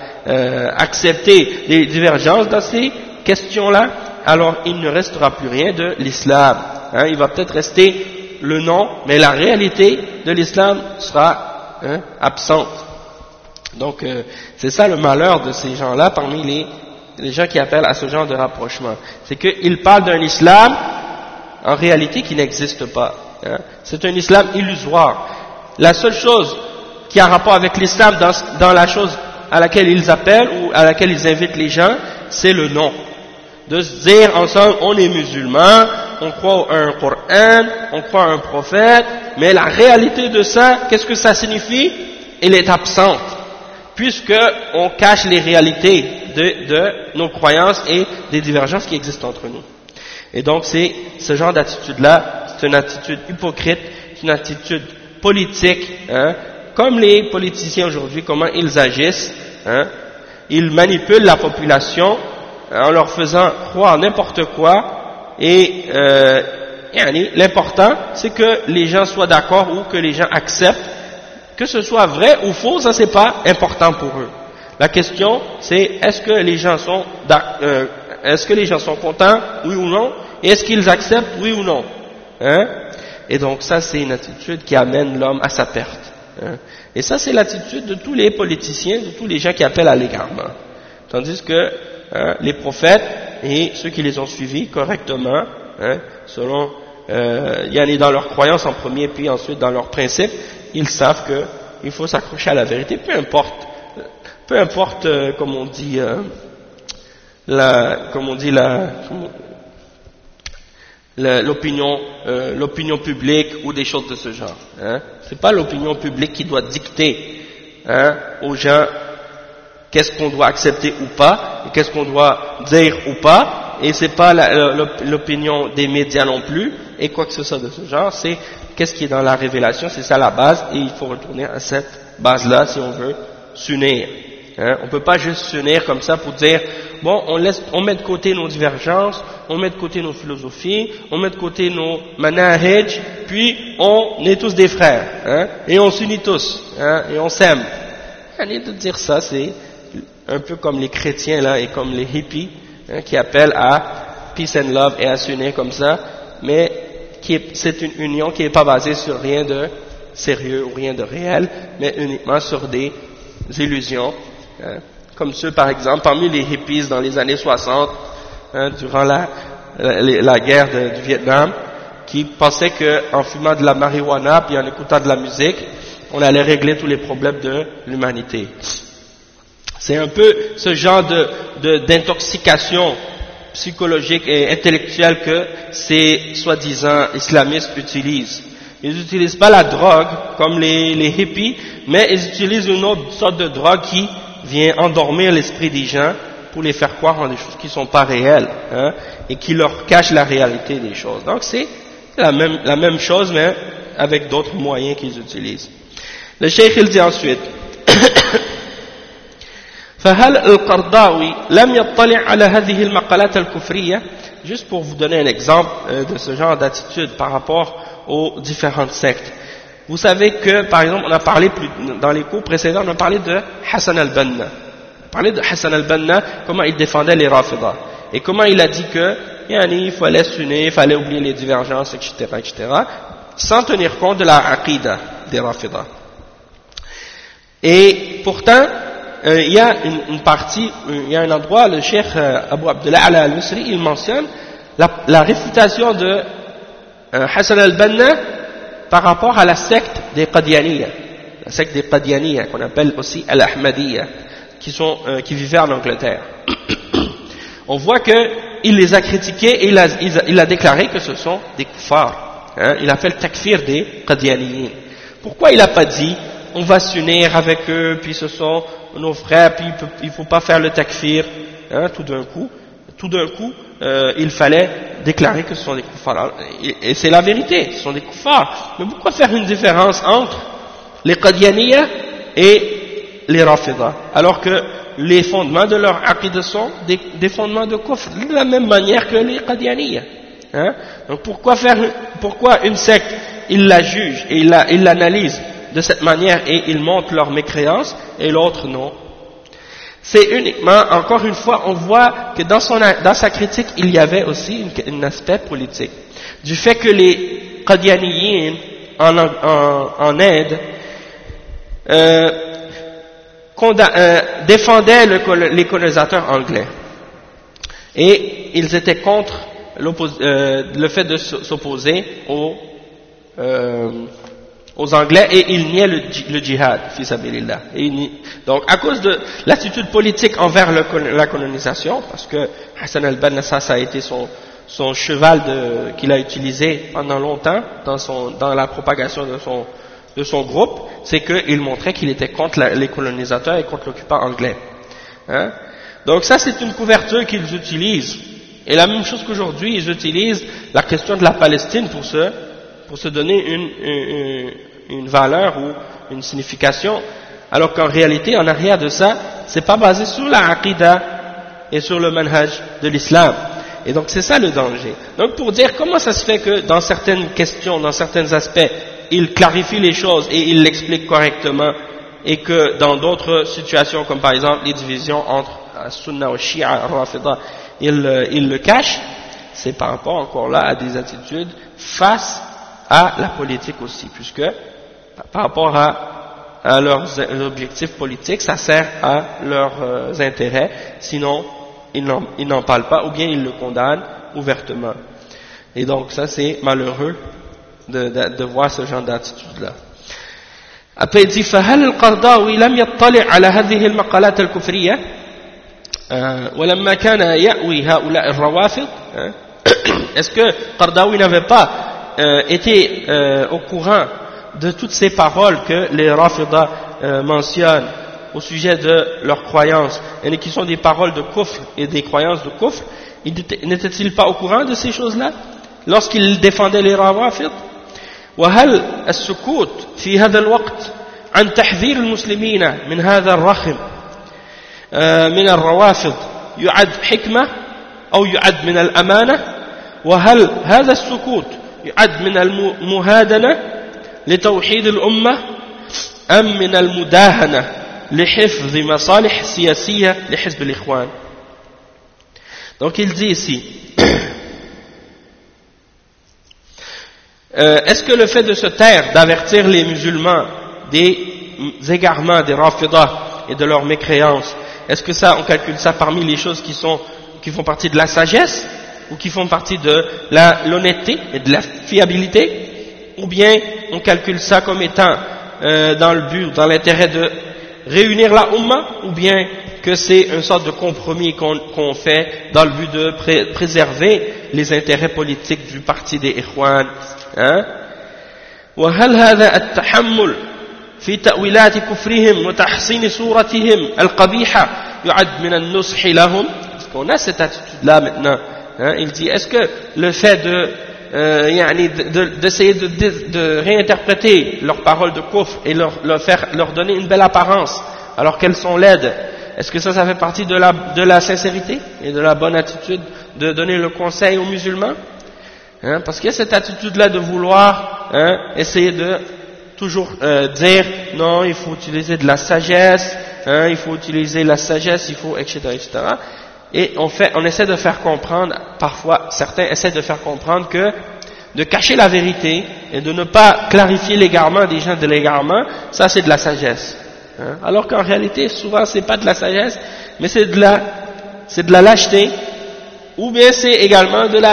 [SPEAKER 1] accepter les divergences dans ces questions-là, alors il ne restera plus rien de l'islam. Il va peut-être rester le nom, mais la réalité de l'islam sera absente. Donc c'est ça le malheur de ces gens-là parmi les gens qui appellent à ce genre de rapprochement. C'est qu'ils parlent d'un islam en réalité qui n'existe pas. C'est un islam illusoire. La seule chose qui a rapport avec l'islam dans la chose à laquelle ils appellent ou à laquelle ils invitent les gens, c'est le nom. De se dire ensemble, on est musulmans, on croit à un Coran, on croit à un prophète, mais la réalité de ça, qu'est-ce que ça signifie? Elle est absente, puisque on cache les réalités de nos croyances et des divergences qui existent entre nous. Et donc c'est ce genre d'attitude-là, c'est une attitude hypocrite, c'est une attitude politique, comme les politiciens aujourd'hui, comment ils agissent, ils manipulent la population en leur faisant croire n'importe quoi, et l'important c'est que les gens soient d'accord ou que les gens acceptent, que ce soit vrai ou faux, ça c'est pas important pour eux. La question c'est est-ce que les gens sont contents, oui ou non, et est-ce qu'ils acceptent, oui ou non, Et donc ça c'est une attitude qui amène l'homme à sa perte. Et ça c'est l'attitude de tous les politiciens, de tous les gens qui appellent à l'égarement. Tandis que les prophètes et ceux qui les ont suivis correctement, selon dans leur croyance en premier, puis ensuite dans leurs principes, ils savent qu'il faut s'accrocher à la vérité, peu importe comme on dit l'opinion publique ou des choses de ce genre. C'est pas l'opinion publique qui doit dicter aux gens qu'est-ce qu'on doit accepter ou pas, et qu'est-ce qu'on doit dire ou pas, et c'est pas l'opinion des médias non plus, et quoi que ce soit de ce genre, c'est qu'est-ce qui est dans la révélation, c'est ça la base, et il faut retourner à cette base-là si on veut s'unir. On peut pas juste s'unir comme ça pour dire, bon, on met de côté nos divergences, on met de côté nos philosophies, on met de côté nos manahij, puis on est tous des frères, et on s'unit tous, et on s'aime. De dire ça, c'est un peu comme les chrétiens là et comme les hippies qui appellent à peace and love et à s'unir comme ça, mais c'est une union qui n'est pas basée sur rien de sérieux ou rien de réel, mais uniquement sur des illusions, comme ceux par exemple parmi les hippies dans les années 60, durant la guerre du Vietnam, qui pensaient qu'en fumant de la marijuana puis en écoutant de la musique, on allait régler tous les problèmes de l'humanité. C'est un peu ce genre d'intoxication psychologique et intellectuelle que ces soi-disant islamistes utilisent. Ils n'utilisent pas la drogue comme les hippies, mais ils utilisent une autre sorte de drogue qui vient endormir l'esprit des gens pour les faire croire en des choses qui ne sont pas réelles, hein, et qui leur cachent la réalité des choses. Donc c'est la même chose, mais avec d'autres moyens qu'ils utilisent. Le cheikh il dit ensuite فهل القرضاوي لم يطلع على هذه المقالات الكفرية. Juste pour vous donner un exemple de ce genre d'attitude par rapport aux différentes sectes. Vous savez que, par exemple, on a parlé dans les cours précédents, on a parlé de Hassan al-Banna. On a parlé de Hassan al-Banna, comment il défendait les Rafidah. Et comment il a dit que, il fallait s'unir, il fallait oublier les divergences, etc., sans tenir compte de la aqidah des Rafidah. Et pourtant, il y a une partie, il y a un endroit, le cheikh Abu Abdullah al-Misri, il mentionne la réfutation de Hassan al-Banna par rapport à la secte des Qadianiyya, la secte des Qadianiyya, qu'on appelle aussi al-Ahmadiyya, qui vivaient en Angleterre. On voit qu'il les a critiqués et il a déclaré que ce sont des kuffars. Hein, il a fait le takfir des Qadianiyyin. Pourquoi il n'a pas dit on va s'unir avec eux, puis ce sont nos frères, puis il ne faut pas faire le takfir, hein, tout d'un coup, il fallait déclarer que ce sont des kuffars. Et c'est la vérité, ce sont des kuffars. Mais pourquoi faire une différence entre les Qadianiyya et les Rafidah, alors que les fondements de leur aqid sont des fondements de kufr, de la même manière que les Qadianiyya, hein? Donc pourquoi une secte, il la juge et il l'analyse de cette manière et ils montrent leur mécréance et l'autre non. C'est uniquement, encore une fois, on voit que dans sa critique, il y avait aussi un aspect politique. Du fait que les Qadianiyyin en Inde défendaient les colonisateurs anglais. Et ils étaient contre le fait de s'opposer aux Anglais, et ils niaient le djihad, fi sabilillah. Donc, à cause de l'attitude politique envers la colonisation, parce que Hassan al-Banna, ça a été son cheval qu'il a utilisé pendant longtemps dans la propagation de son groupe, c'est qu'il montrait qu'il était contre les colonisateurs et contre l'occupant anglais. Hein? Donc ça, c'est une couverture qu'ils utilisent. Et la même chose qu'aujourd'hui, ils utilisent la question de la Palestine pour se donner une valeur ou une signification, alors qu'en réalité, en arrière de ça, c'est pas basé sur la aqidah et sur le manhaj de l'islam. Et donc c'est ça le danger. Donc pour dire comment ça se fait que dans certaines questions, dans certains aspects, il clarifie les choses et il l'explique correctement, et que dans d'autres situations, comme par exemple les divisions entre Sunna ou Shia, Rafida, il le cache, c'est par rapport encore là à des attitudes face à la politique aussi, puisque par rapport à leurs objectifs politiques, ça sert à leurs intérêts, sinon ils n'en parlent pas, ou bien ils le condamnent ouvertement. Et donc ça c'est malheureux de voir ce genre d'attitude-là. Après il dit فهل القرضاوي لم يطلع على هذه المقالات الكفرية ولما كان يأوي هؤلاء الروافض. Est-ce que Qardawi n'avait pas été au courant de toutes ces paroles que les Rafidah mentionnent au sujet de leurs croyances, et qui sont des paroles de kufr et des croyances de kufr? N'était-il pas au courant de ces choses-là lorsqu'il défendait les Rawafid? وهل السكوت في هذا الوقت عن تحذير المسلمين من هذا الرخم من الروافض يعد حكمة أو يعد من الأمانة؟ وهل هذا السكوت يعد من المهادنة لتوحيد الأمة أم من المداهنة لحفظ مصالح سياسية لحزب الإخوان؟ Donc il dit ici est-ce que le fait de se taire, d'avertir les musulmans des égarements des Rafidah et de leur mécréance, est-ce que ça, on calcule ça parmi les choses qui font partie de la sagesse, ou qui font partie de l'honnêteté et de la fiabilité, ou bien on calcule ça comme étant dans le but, dans l'intérêt de réunir la Ummah, ou bien que c'est une sorte de compromis qu'on fait dans le but de préserver les intérêts politiques du parti des Ikhwan, hein? وهل هذا التحمل في تأويلات كفرهم وتحسين صورتهم القبيحة يعد من النصح لهم؟ Parce qu'on a cette attitude-là maintenant, hein? Il dit, est-ce que le fait d'essayer de réinterpréter leurs paroles de kufr et leur donner une belle apparence alors qu'elles sont laides, est-ce que ça fait partie de la sincérité et de la bonne attitude de donner le conseil aux musulmans, hein? Parce qu'il y a cette attitude-là de vouloir, hein, essayer de toujours dire non, il faut utiliser de la sagesse, hein, il faut utiliser la sagesse, il faut etc. Et on essaie de faire comprendre, parfois certains essaient de faire comprendre que de cacher la vérité et de ne pas clarifier l'égarement des gens de l'égarement, ça c'est de la sagesse, hein? Alors qu'en réalité souvent c'est pas de la sagesse, mais c'est de la lâcheté, ou bien c'est également de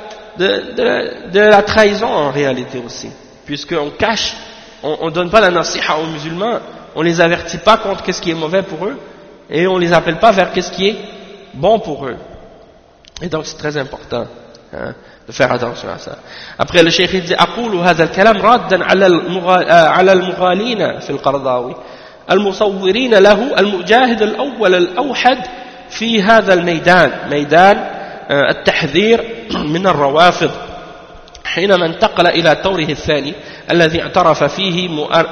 [SPEAKER 1] la trahison en réalité aussi, puisqu'on cache, on donne pas la nasiha aux musulmans, on les avertit pas contre qu'est-ce qui est mauvais pour eux, et on les appelle pas vers qu'est-ce qui est bon pour eux. Et donc c'est très important, hein, de faire attention à ça. Après le cheikh dit أقول هذا الكلام رادا على المغالين في القرضاوي المصورين له المجاهد الأول الأوحد في هذا الميدان، ميدان التحذير من الروافض، حينما انتقل إلى طوره الثاني الذي اعترف فيه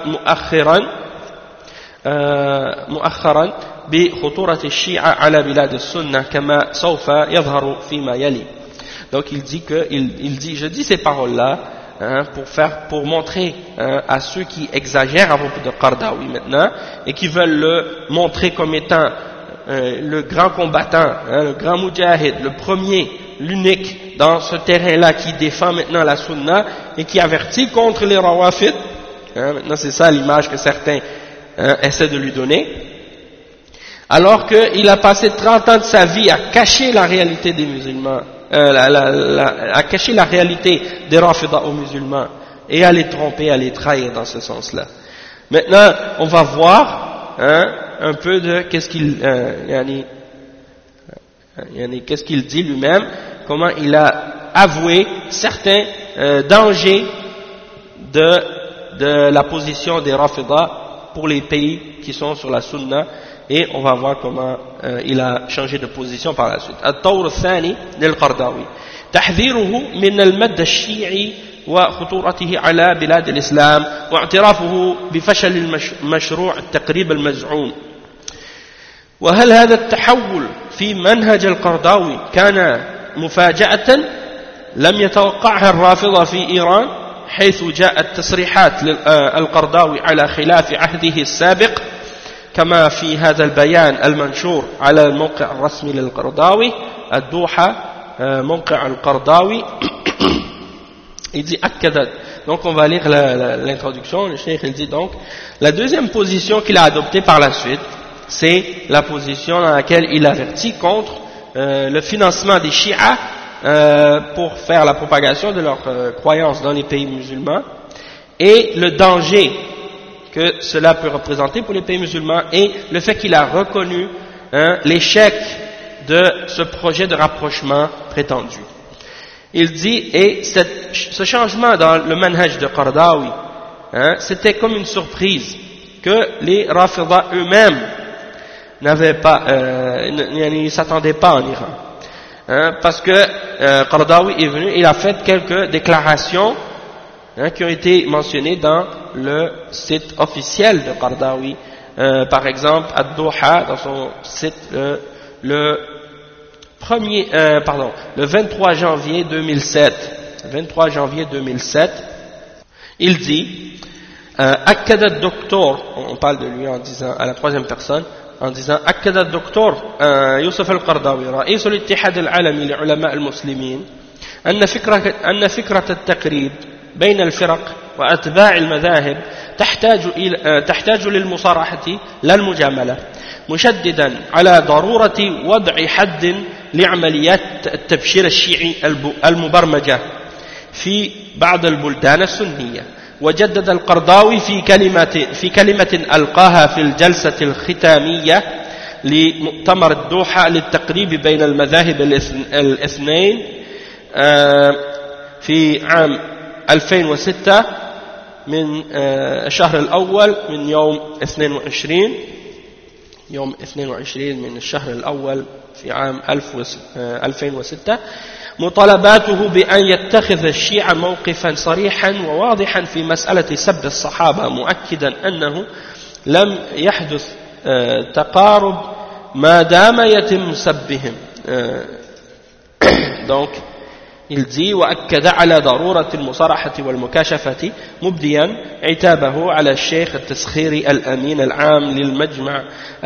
[SPEAKER 1] مؤخرا بخطورة الشيعة على بلاد السنة كما سوف يظهر فيما يلي. Donc il dit je dis ces paroles-là, hein, pour montrer, hein, à ceux qui exagèrent à propos de Qardawi maintenant et qui veulent le montrer comme étant le grand combattant, hein, le grand mujahid, le premier, l'unique dans ce terrain-là qui défend maintenant la sunna et qui avertit contre les rawafid, hein, maintenant c'est ça l'image que certains, hein, essaient de lui donner, alors qu'il a passé 30 ans de sa vie à cacher la réalité des musulmans, à cacher la réalité des rafidah aux musulmans et à les tromper, à les trahir dans ce sens-là. Maintenant on va voir, hein, un peu de qu'est-ce qu'il dit lui-même, comment il a avoué certains dangers de la position des Rafidah pour les pays qui sont sur la Sunna, et on va voir comment il a changé de position par la suite. الطور الثاني للقرضاوي تحذيره من المد الشيعي وخطورته على بلاد الإسلام واعترافه بفشل المشروع التقريب المزعوم. وهل هذا التحول في منهج القرضاوي كان مفاجأة لم يتوقعها الرافضة في إيران، حيث جاءت تصريحات القرضاوي على خلاف عهده السابق كما في هذا البيان المنشور على الموقع الرسمي للقرضاوي الدوحة موقع القرضاوي. Il dit أكدت. Donc on va lire l'introduction. Le cheikh il dit donc la deuxième position qu'il a adoptée par la suite, c'est la position dans laquelle il avertit contre le financement des Shi'a pour faire la propagation de leurs croyances dans les pays musulmans et le danger que cela peut représenter pour les pays musulmans et le fait qu'il a reconnu, hein, l'échec de ce projet de rapprochement prétendu. Il dit, et ce changement dans le manhaj de Qardawi, hein, c'était comme une surprise que les Rafidah eux-mêmes n'avaient pas, ne s'attendaient pas en Iran, hein, parce que Qardawi est venu, il a fait quelques déclarations, hein, qui ont été mentionnées dans le site officiel de Qardawi, par exemple à Doha dans son site le 23 janvier 2007, il dit أكد الدكتور, on parle de lui en disant à la troisième personne, en disant أكد الدكتور يوسف القرضاوي رئيس الاتحاد العالمي لعلماء المسلمين أن فكرة التقريب بين الفرق وأتباع المذاهب تحتاج للمصارحة لا المجاملة، مشددا على ضرورة وضع حد لعمليات التبشير الشيعي المبرمجة في بعض البلدان السنية، وجدد القرضاوي في كلمة ألقاها في الجلسة الختامية لمؤتمر الدوحة للتقريب بين المذاهب الاثنين في عام 2006 من الشهر الأول من يوم 22 من الشهر الأول في عام 2006 مطالباته بأن يتخذ الشيعة موقفا صريحا وواضحا في مسألة سب الصحابة مؤكدا أنه لم يحدث تقارب ما دام يتم سبهم. Donc il dit وأكد على ضرورة المصارحة والمكاشفة مبديا عتابه على الشيخ التسخيري الأمين العام للمجمع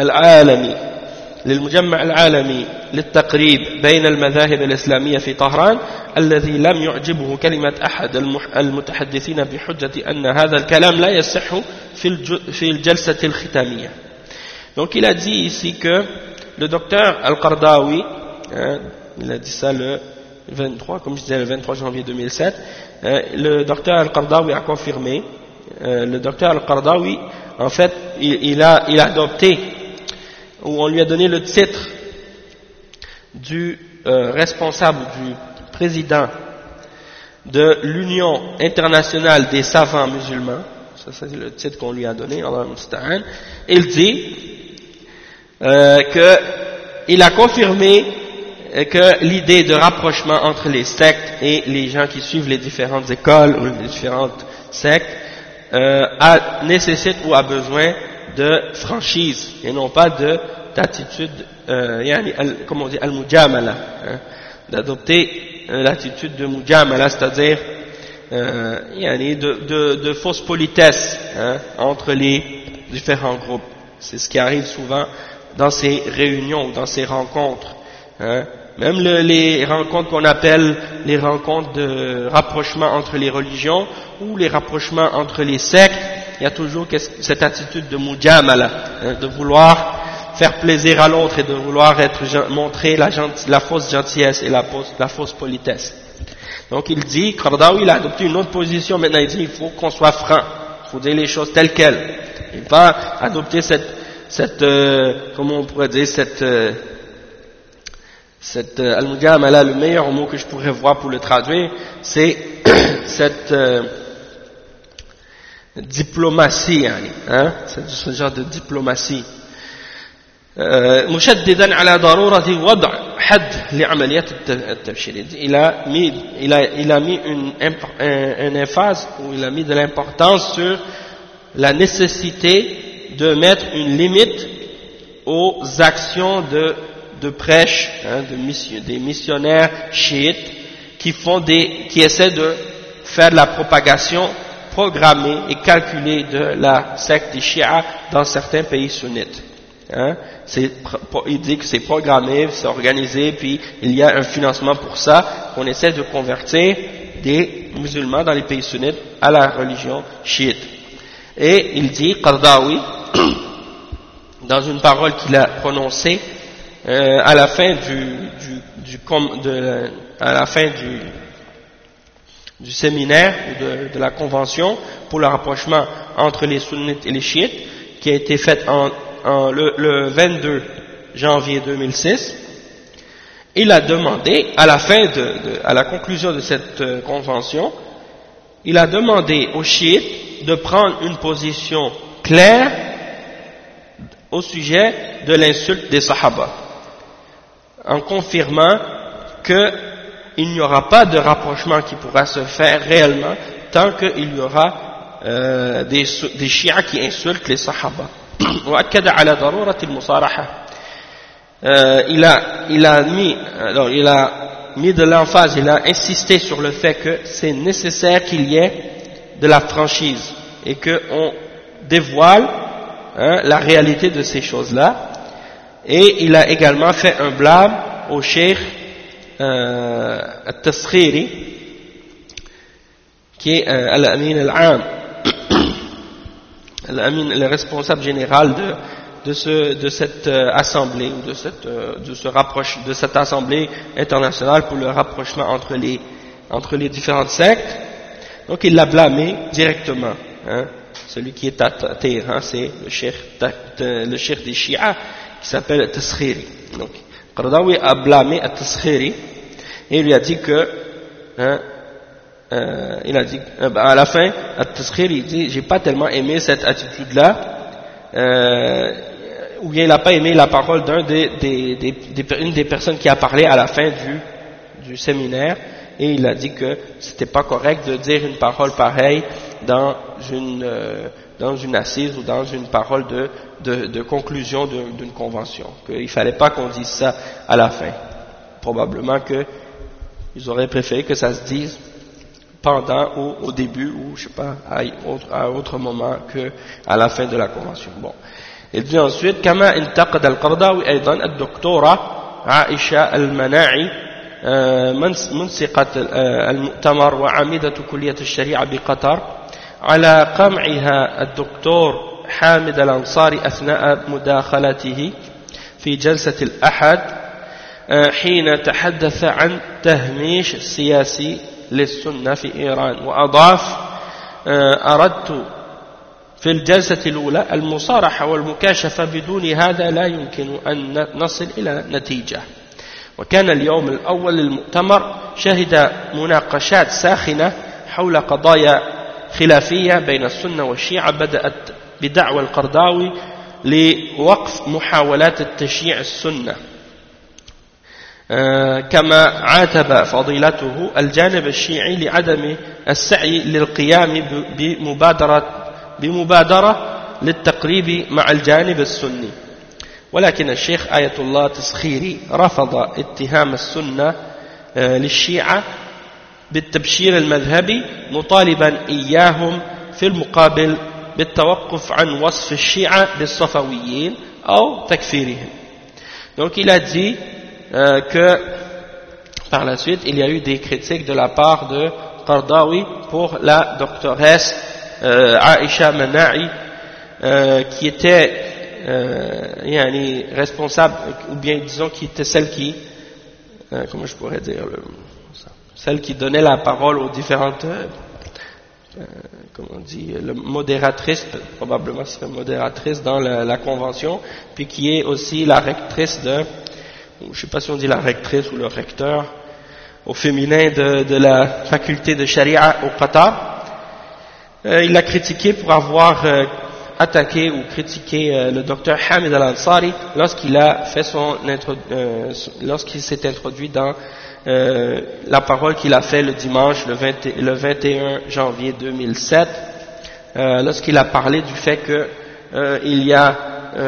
[SPEAKER 1] العالمي للتقريب بين المذاهب الإسلامية في طهران الذي لم يعجبه كلمة أحد المتحدثين بحجة أن هذا الكلام لا يصح في الجلسة الختامية. Donc il a dit ici que le docteur Al-Qardawi, il a dit ça le 23, comme je disais, le 23 janvier 2007, le docteur Al-Qardawi a confirmé, le docteur Al-Qardawi, en fait, il a adopté, ou on lui a donné le titre du responsable, du président de l'Union internationale des savants musulmans, ça c'est le titre qu'on lui a donné, Allah Musta'an. Il dit qu'il a confirmé que l'idée de rapprochement entre les sectes et les gens qui suivent les différentes écoles ou les différentes sectes nécessite ou a besoin de franchise et non pas d'attitude, comme on dit, al-mujamala, d'adopter l'attitude de mujamala, c'est-à-dire de fausse politesse entre les différents groupes. C'est ce qui arrive souvent dans ces réunions, dans ces rencontres. Même les rencontres qu'on appelle les rencontres de rapprochement entre les religions ou les rapprochements entre les sectes, il y a toujours cette attitude de mujamala, de vouloir faire plaisir à l'autre et de vouloir montrer la fausse gentillesse et la fausse politesse. Donc il dit, Qardawi il a adopté une autre position, maintenant il dit il faut qu'on soit franc, il faut dire les choses telles quelles, et pas adopter comment on pourrait dire, cette al-mujamala, le meilleur mot que je pourrais voir pour le traduire, c'est cette diplomatie, c'est ce genre de diplomatie. مشددا على ضرورة وضع حد لعمليات التبشير. Il a mis une emphase, ou il a mis de l'importance sur la nécessité de mettre une limite aux actions de prêche, des missionnaires chiites qui essaient de faire de la propagation programmée et calculée de la secte des chiites dans certains pays sunnites. Il dit que c'est programmé, c'est organisé, puis il y a un financement pour ça, qu'on essaie de convertir des musulmans dans les pays sunnites à la religion chiite. Et il dit, Qardawi, dans une parole qu'il a prononcée à la fin du séminaire ou de la convention pour le rapprochement entre les sunnites et les chiites, qui a été faite le 22 janvier 2006, il a demandé, à la conclusion de cette convention, il a demandé aux chiites de prendre une position claire au sujet de l'insulte des sahaba, en confirmant qu'il n'y aura pas de rapprochement qui pourra se faire réellement tant qu'il y aura des chiites qui insultent les sahaba. وأكد على ضرورة المصارحة. Il a mis de l'emphase, il a insisté sur le fait que c'est nécessaire qu'il y ait de la franchise et qu'on dévoile la réalité de ces choses-là. Et il a également fait un blâme au cheikh Al-Taskhiri, qui est Al-Amin Al-Am, le responsable général de cette assemblée, ou de cette assemblée internationale pour le rapprochement entre les différentes sectes. Donc il l'a blâmé directement, hein. Celui qui est à Téhéran, c'est le cheikh des Shia qui s'appelle Taskhiri. Donc Qaradawi a blâmé Taskhiri et il lui a dit que, hein, il a dit, à la fin, Taskhiri il dit, j'ai pas tellement aimé cette attitude-là, ou bien il n'a pas aimé la parole une des personnes qui a parlé à la fin du séminaire, et il a dit que c'était pas correct de dire une parole pareille dans une assise ou dans une parole de conclusion d'une convention, qu'il fallait pas qu'on dise ça à la fin. Probablement qu'ils auraient préféré que ça se dise pendant ou au début ou je sais pas à autre moment que à la fin de la convention. Bon. Il dit ensuite كما انتقد القرضاوي أيضا الدكتورة عائشة المناعي منسقة المؤتمر وعميدة كلية الشريعة بقطر على قمعها الدكتور حامد الأنصاري أثناء مداخلته في جلسة الأحد حين تحدث عن تهميش السياسي للسنة في إيران وأضاف أردت في الجلسة الأولى المصارحة والمكاشفة بدون هذا لا يمكن أن نصل إلى نتيجة وكان اليوم الأول للمؤتمر شهد مناقشات ساخنة حول قضايا خلافية بين السنة والشيعة بدأت بدعوى القرضاوي لوقف محاولات التشييع السنة كما عاتب فضيلته الجانب الشيعي لعدم السعي للقيام بمبادرة للتقريب مع الجانب السني ولكن الشيخ آية الله تسخيري رفض اتهام السنة للشيعة بالتبشير المذهبي مطالبا إياهم في المقابل بالتوقف عن وصف الشيعة بالصفويين أو تكفيرهم. Donc il a dit que par la suite il y a eu des critiques de la part de Qaradawi pour la doctoresse Aisha Mana'i qui était responsable ou bien disons qui était celle qui comment je pourrais dire celle qui donnait la parole aux différentes comment on dit modératrice, probablement c'est une modératrice dans la convention, puis qui est aussi la rectrice je ne sais pas si on dit la rectrice ou le recteur au féminin de la faculté de Sharia au Qatar. Il l'a critiqué pour avoir attaqué ou critiqué le docteur Hamid al-Ansari lorsqu'il s'est introduit dans la parole qu'il a fait le dimanche le 21 janvier 2007 lorsqu'il a parlé du fait que il y a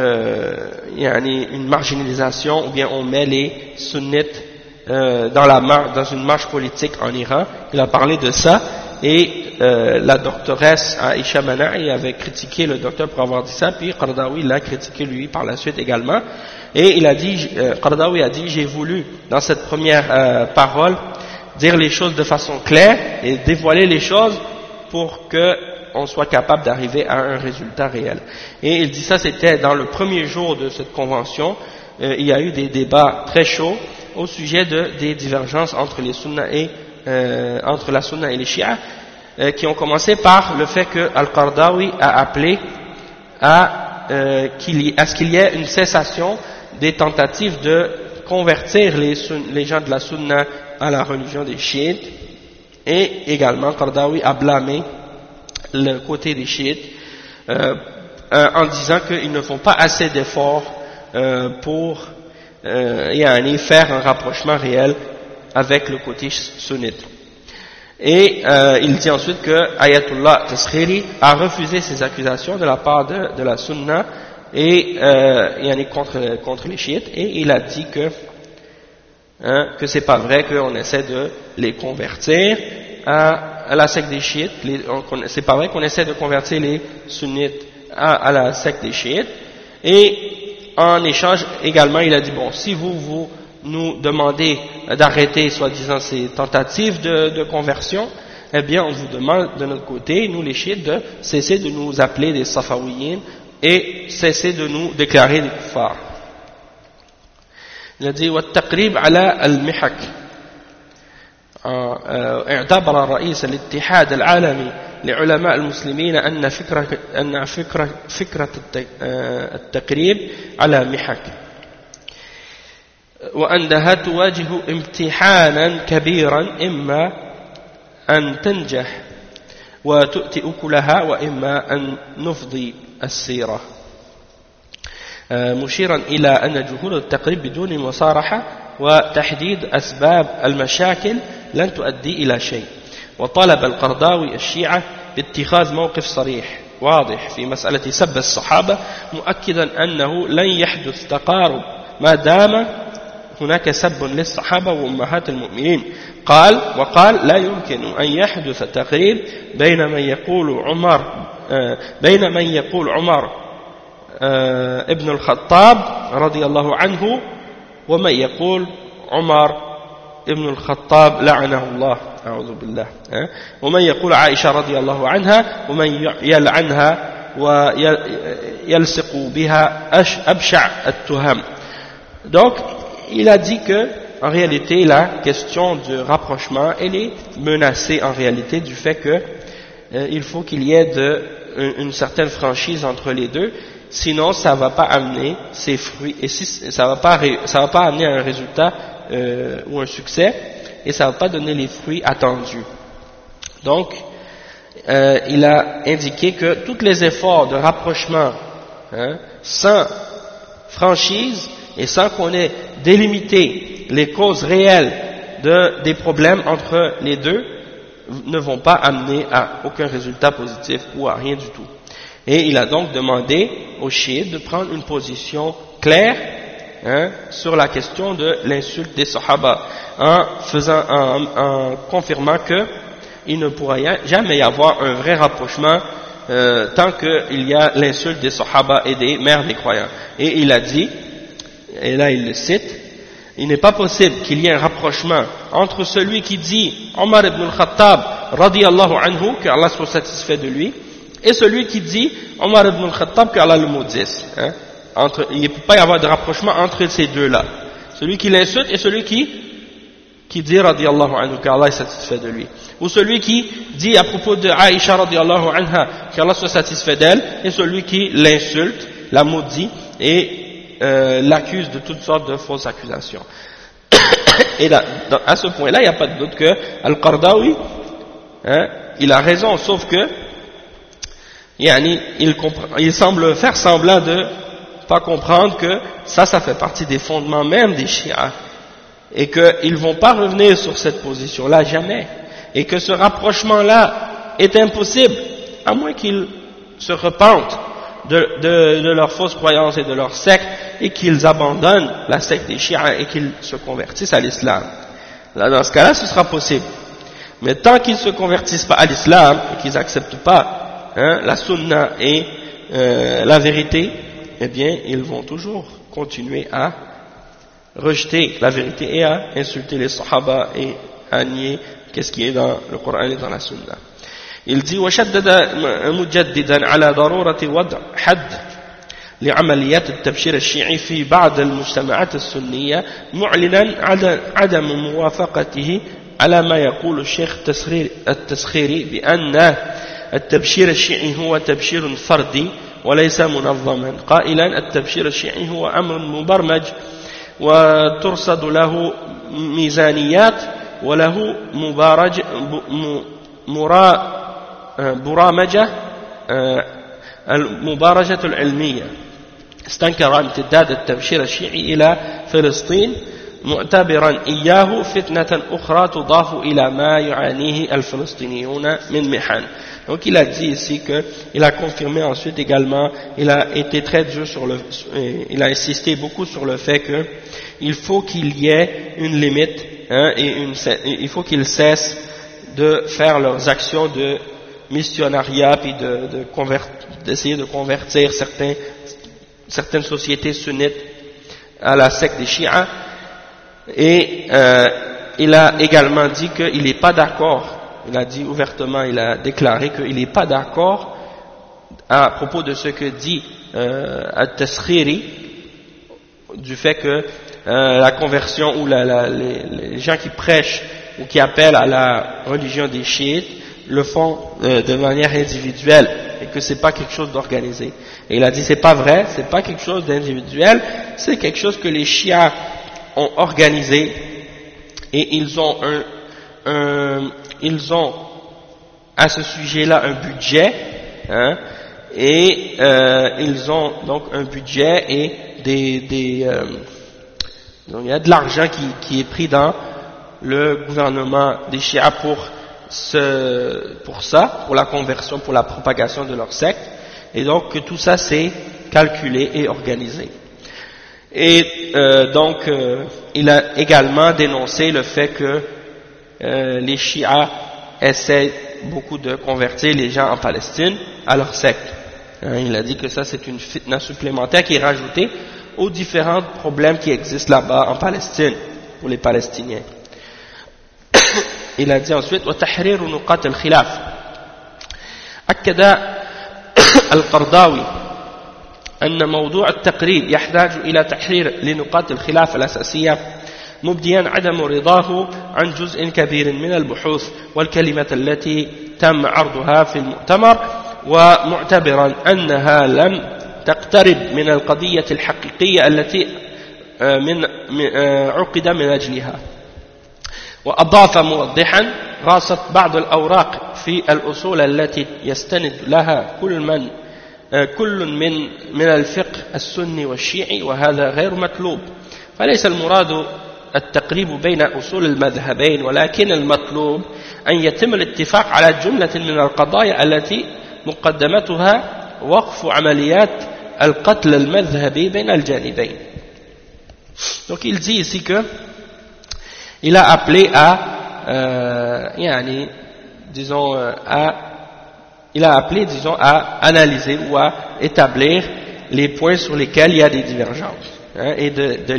[SPEAKER 1] une marginalisation ou bien on met les sunnites dans une marche politique en Iran. Il a parlé de ça et la doctoresse Aisha Mana'i avait critiqué le docteur pour avoir dit ça, puis Qaradawi l'a critiqué lui par la suite également, et il a dit, Qaradawi a dit, j'ai voulu dans cette première parole dire les choses de façon claire et dévoiler les choses pour que on soit capable d'arriver à un résultat réel. Et il dit ça, c'était dans le premier jour de cette convention. Il y a eu des débats très chauds au sujet des divergences entre les sunnas et entre la sunna et les chiites, qui ont commencé par le fait que Al-Qaradawi a appelé à ce qu'il y ait une cessation des tentatives de convertir les gens de la sunna à la religion des chiites, et également Qaradawi a blâmé le côté des chiites en disant qu'ils ne font pas assez d'efforts pour faire un rapprochement réel avec le côté sunnite. Et il dit ensuite que Ayatollah Taskhiri a refusé ces accusations de la part de la sunna et contre les chiites, et il a dit que c'est pas vrai qu'on essaie de les convertir à la secte des chiites, c'est pas vrai qu'on essaie de convertir les sunnites à la secte des chiites, et en échange également il a dit bon, si vous nous demandez d'arrêter soi-disant ces tentatives de conversion, eh bien on vous demande de notre côté, nous les chiites, de cesser de nous appeler des safawiyin et cesser de nous déclarer des kuffars. Il a dit وَالتَّقْرِيبُ عَلَى الْمِحَكِ اعتبر رئيس الاتحاد العالمي لعلماء المسلمين أن فكرة التقريب على محك وأنها تواجه امتحانا كبيرا إما أن تنجح وتؤتي أكلها وإما أن نفضي السيرة مشيرا إلى أن جهود التقريب بدون مصارحة وتحديد أسباب المشاكل لن تؤدي إلى شيء وطلب القرضاوي الشيعة باتخاذ موقف صريح واضح في مسألة سب الصحابة مؤكدا أنه لن يحدث تقارب ما دام هناك سب للصحابة وأمهات المؤمنين وقال لا يمكن أن يحدث تقريب بين من يقول عمر ابن الخطاب رضي الله عنه ومن يقول عمر ابن الخطاب لعنه الله أعوذ بالله ومن يقول عائشة رضي الله عنها ومن يلعنها ويلصق بها أبشع التهم. Donc il a dit que en réalité la question du rapprochement elle est menacée en réalité du fait que il faut qu'il y ait une certaine franchise entre les deux, sinon ça va pas amener ses fruits et si ça va pas amener un résultat ou un succès et ça va pas donner les fruits attendus. Donc il a indiqué que tous les efforts de rapprochement sans franchise et sans qu'on ait délimité les causes réelles des problèmes entre les deux ne vont pas amener à aucun résultat positif ou à rien du tout. Et il a donc demandé aux chiites de prendre une position claire sur la question de l'insulte des sahaba en confirmant que il ne pourra jamais y avoir un vrai rapprochement tant qu'il y a l'insulte des sahaba et des mères des croyants. Et il a dit, et là il le cite, il n'est pas possible qu'il y ait un rapprochement entre celui qui dit Omar ibn al-Khattab radiyallahu anhu, que Allah soit satisfait de lui, et celui qui dit Omar ibn al-Khattab, que Allah le maudisse. Il ne peut pas y avoir de rapprochement entre ces deux-là. Celui qui l'insulte et celui qui dit radiyallahu anhu, que Allah est satisfait de lui. Ou celui qui dit à propos de Aïcha radiyallahu anha, que Allah soit satisfait d'elle, et celui qui l'insulte, la maudit et l'accuse de toutes sortes de fausses accusations. Et là, à ce point-là, il n'y a pas de doute que Al-Qardawi, il a raison, sauf que il semble faire semblant de pas comprendre que ça fait partie des fondements même des chiites et qu'ils ne vont pas revenir sur cette position-là jamais, et que ce rapprochement-là est impossible à moins qu'ils se repentent de leurs fausses croyances et de leur secte et qu'ils abandonnent la secte des chiites et qu'ils se convertissent à l'islam. Là, dans ce cas-là, ce sera possible. Mais tant qu'ils ne se convertissent pas à l'islam et qu'ils n'acceptent pas la sunna et la vérité, eh bien, ils vont toujours continuer à rejeter la vérité et à insulter les sahaba et à nier qu'est-ce qui est dans le Coran et dans la sunna. Il dit وشدد مجددا على ضرورة وضع حد لعمليات التبشير الشيعي في بعض المجتمعات السنية معلنا عدم موافقته على ما يقول الشيخ التسخيري بأن التبشير الشيعي هو تبشير فردي وليس منظما قائلا التبشير الشيعي هو أمر مبرمج وترصد له ميزانيات وله المبارجة العلمية. استنكر امتداد التبشير الشيعي إلى فلسطين معتبرا إياه فتنة أخرى تضاف إلى ما يعانيه الفلسطينيون من محن. Donc il a dit ici que, il a confirmé ensuite également, il a été très dur il a insisté beaucoup sur le fait que il faut qu'il y ait une limite et il faut qu'ils cessent de faire leurs actions de missionnariat puis d'essayer de convertir certaines sociétés sunnites à la secte des chiites. Et il a également dit qu'il n'est pas d'accord, il a dit ouvertement, il a déclaré qu'il n'est pas d'accord à propos de ce que dit At-Taskhiri, du fait que la conversion ou les gens qui prêchent ou qui appellent à la religion des chiites le font de manière individuelle et que c'est pas quelque chose d'organisé. Et il a dit c'est pas vrai, c'est pas quelque chose d'individuel, c'est quelque chose que les chiites ont organisé et ils ont à ce sujet-là un budget, hein, et ils ont donc un budget et donc il y a de l'argent qui est pris dans le gouvernement des chiites pour la conversion, pour la propagation de leur secte, et donc que tout ça c'est calculé et organisé. Et donc il a également dénoncé le fait que les chiites essaient beaucoup de convertir les gens en Palestine à leur secte. Il a dit que ça c'est une fitna supplémentaire qui est rajoutée aux différents problèmes qui existent là-bas en Palestine pour les Palestiniens. Il a dit ensuite وتحرير نقاط الخلاف أكد القرضاوي أن موضوع التقريب يحتاج إلى تحرير لنقاط الخلاف الأساسية مبديا عدم رضاه عن جزء كبير من البحوث والكلمة التي تم عرضها في المؤتمر ومعتبرا أنها لم تقترب من القضية الحقيقية التي عقد من أجلها. وأضاف موضحا غاصت بعض الأوراق في الأصول التي يستند لها كل من الفقه السني والشيعي وهذا غير مطلوب. فليس المراد التقريب بين أصول المذهبين ولكن المطلوب أن يتم الاتفاق على جملة من القضايا التي مقدمتها وقف عمليات القتل المذهبي بين الجانبين. Donc il dit ici que il a appelé à analyser ou à établir les points sur lesquels il y a des divergences, hein, et de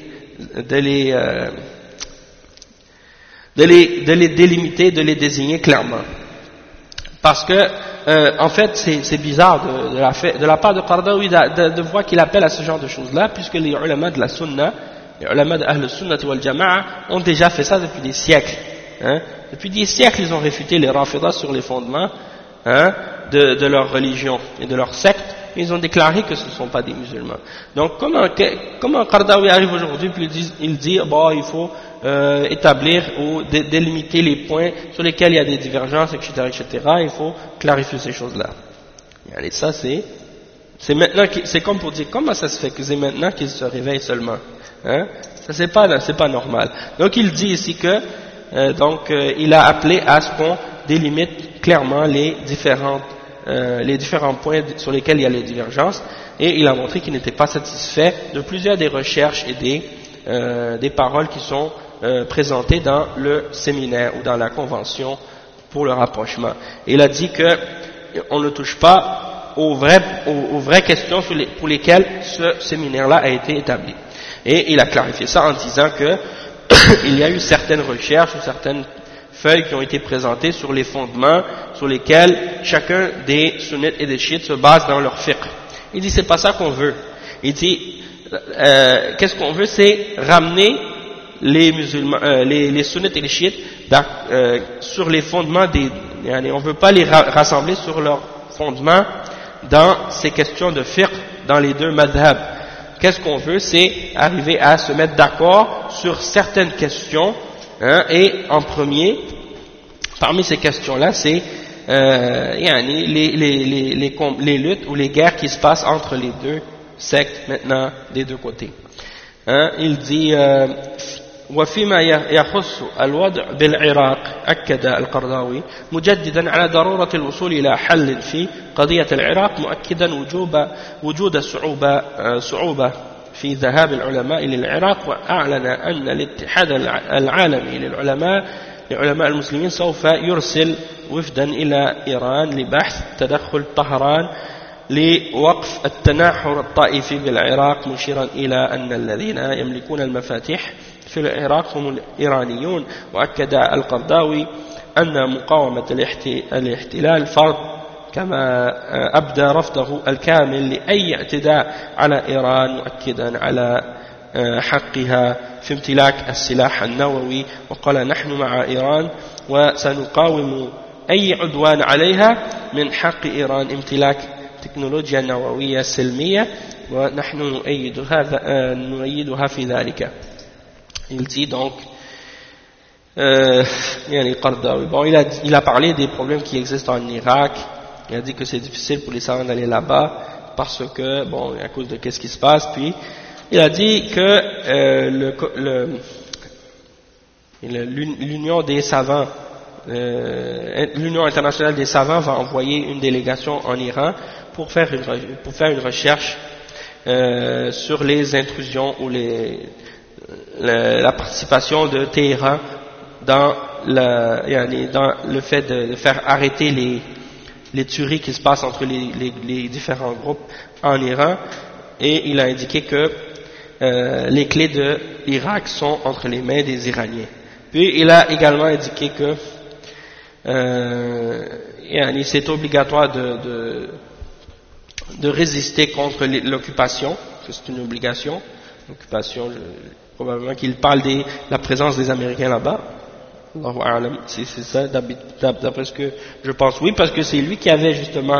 [SPEAKER 1] les délimiter, de les désigner clairement. Parce que en fait c'est bizarre de la part de Qardawi de voir qu'il appelle à ce genre de choses-là, puisque les ulama de la sunna, les ulama de Ahl Sunnah wal Jama'a ont déjà fait ça depuis des siècles, hein. Depuis des siècles ils ont réfuté les Rafidah sur les fondements, hein, de leur religion et de leur secte. Ils ont déclaré que ce ne sont pas des musulmans. Donc comment Qardawi arrive aujourd'hui puis il dit bon, il faut établir ou délimiter les points sur lesquels il y a des divergences, etc., il faut clarifier ces choses-là. Et ça c'est maintenant, c'est comme pour dire comment ça se fait que c'est maintenant qu'ils se réveillent seulement, hein? Ça c'est pas normal. Donc il dit ici que il a appelé à ce qu'on délimite clairement les différents points sur lesquels il y a les divergences, et il a montré qu'il n'était pas satisfait de plusieurs des recherches et des paroles qui sont présentées dans le séminaire ou dans la convention pour le rapprochement. Et il a dit que on ne touche pas aux vraies questions pour lesquelles ce séminaire-là a été établi. Et il a clarifié ça en disant que il y a eu certaines recherches ou certaines feuilles qui ont été présentées sur les fondements sur lesquels chacun des sunnites et des chiites se base dans leur fiqh. Il dit c'est pas ça qu'on veut. Il dit qu'est-ce qu'on veut, c'est ramener les musulmans, les sunnites et les chiites sur les fondements on veut pas les rassembler sur leurs fondements dans ces questions de fiqh dans les deux madhhabs. Qu'est-ce qu'on veut, c'est arriver à se mettre d'accord sur certaines questions, hein, et en premier, parmi ces questions-là, c'est les luttes ou les guerres qui se passent entre les deux sectes maintenant des deux côtés. Hein, il dit وفيما يخص الوضع بالعراق أكد القرضاوي مجددا على ضرورة الوصول إلى حل في قضية العراق مؤكدا وجود صعوبة في ذهاب العلماء إلى العراق وأعلن أن الاتحاد العالمي لعلماء المسلمين سوف يرسل وفدا إلى إيران لبحث تدخل طهران لوقف التناحر الطائفي بالعراق مشيرا إلى أن الذين يملكون المفاتيح في العراق هم الإيرانيون. وأكد القرضاوي أن مقاومة الاحتلال فرض كما أبدى رفضه الكامل لأي اعتداء على إيران مؤكدا على حقها في امتلاك السلاح النووي وقال نحن مع إيران وسنقاوم أي عدوان عليها من حق إيران امتلاك تكنولوجيا نووية سلمية ونحن نؤيدها في ذلك. Il dit donc Qardawi, bon, il a parlé des problèmes qui existent en Irak. Il a dit que c'est difficile pour les savants d'aller là-bas parce que, bon, à cause de qu'est-ce qui se passe. Puis, il a dit que l'Union des savants, l'Union internationale des savants va envoyer une délégation en Iran pour faire une recherche sur les intrusions ou la participation de Téhéran dans le fait de faire arrêter les tueries qui se passent entre les différents groupes en Iran, et il a indiqué que les clés de l'Irak sont entre les mains des Iraniens. Puis il a également indiqué que c'est obligatoire de résister contre l'occupation, que c'est une obligation. L'occupation, probablement qu'il parle de la présence des Américains là-bas. Allahu a'lam, c'est ça, d'après ce que je pense. Oui, parce que c'est lui qui avait justement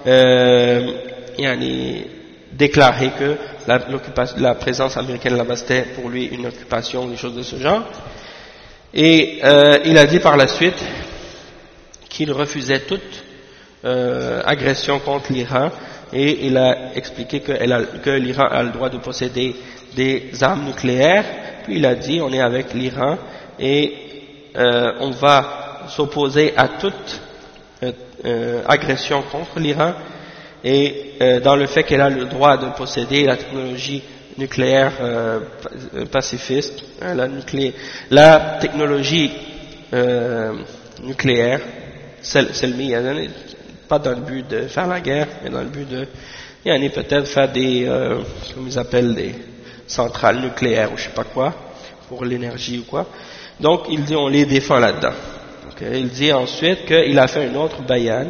[SPEAKER 1] déclaré que la présence américaine là-bas c'était pour lui une occupation, des choses de ce genre. Et il a dit par la suite qu'il refusait toute agression contre l'Iran, et il a expliqué que l'Iran a le droit de posséder des armes nucléaires. Puis il a dit on est avec l'Iran et on va s'opposer à toute agression contre l'Iran, et dans le fait qu'elle a le droit de posséder la technologie nucléaire pacifiste, la technologie nucléaire, pas dans le but de faire la guerre, mais dans le but de peut-être faire des, comme ils appellent, des centrales nucléaires ou je sais pas quoi, pour l'énergie ou quoi. Donc il dit on les défend là-dedans. Okay. Il dit ensuite qu'il a fait une autre bayan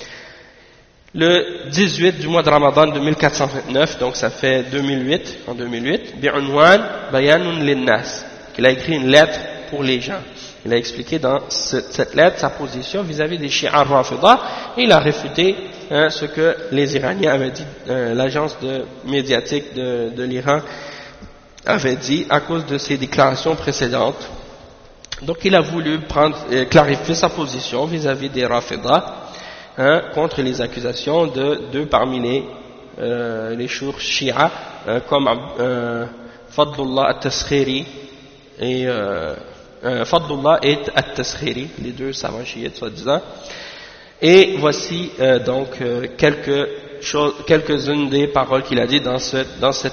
[SPEAKER 1] le 18 du mois de Ramadan de 1429, donc ça fait 2008, bi'unwan bayanun linnas, qu'il a écrit une lettre pour les gens. Il a expliqué dans cette lettre sa position vis-à-vis des Shi'a Rafida, et il a réfuté ce que les Iraniens avaient dit, l'agence médiatique de l'Iran avait dit à cause de ses déclarations précédentes. Donc il a voulu clarifier sa position vis-à-vis des Rafida contre les accusations de deux parmi les chours Shi'a comme Fadlullah at-Taskhiri et Fadlullah et at-Taskhiri, les deux savants chiites soi-disant. Et voici donc quelques-unes des paroles qu'il a dit dans ce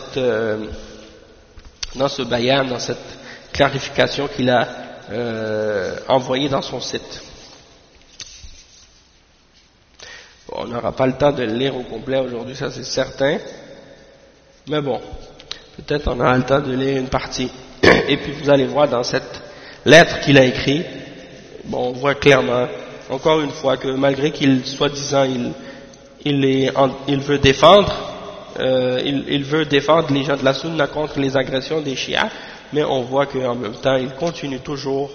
[SPEAKER 1] bayan, dans cette clarification qu'il a envoyée dans son site. Bon, on n'aura pas le temps de le lire au complet aujourd'hui, ça c'est certain, mais bon, peut-être on aura le temps de lire une partie. Et puis vous allez voir dans cette lettre qu'il a écrite, bon, on voit clairement, encore une fois, que malgré qu'il soi-disant il veut défendre les gens de la Sunna contre les agressions des Shia, mais on voit qu'en même temps il continue toujours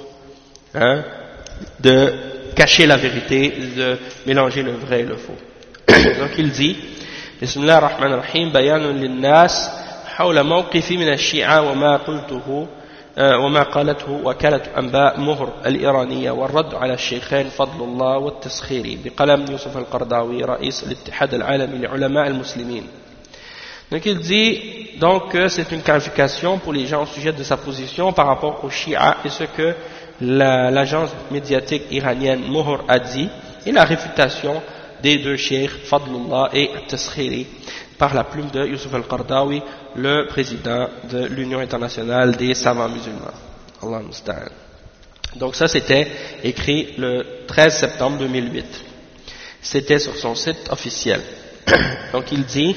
[SPEAKER 1] de cacher la vérité, de mélanger le vrai et le faux. Donc il dit Bismillah ar-Rahman ar-Rahim, bayanun linnas hawla mawqifi min ash-Shi'a wa ma qultuhu وما قالته وكالة أنباء مهر الإيرانية والرد على الشيخين فضل الله والتسخيري بقلم يوسف القرضاوي رئيس الاتحاد العالمي لعلماء المسلمين. Donc il dit donc que c'est une clarification pour les gens au sujet de sa position par rapport aux Shia et ce que l'agence médiatique iranienne Muhr a dit, et la réfutation des deux cheikhs Fadlullah et Taskhiri par la plume de Youssouf al-Qardawi, le président de l'Union internationale des savants musulmans. Allah musta'an. Donc ça c'était écrit le 13 septembre 2008. C'était sur son site officiel. Donc il dit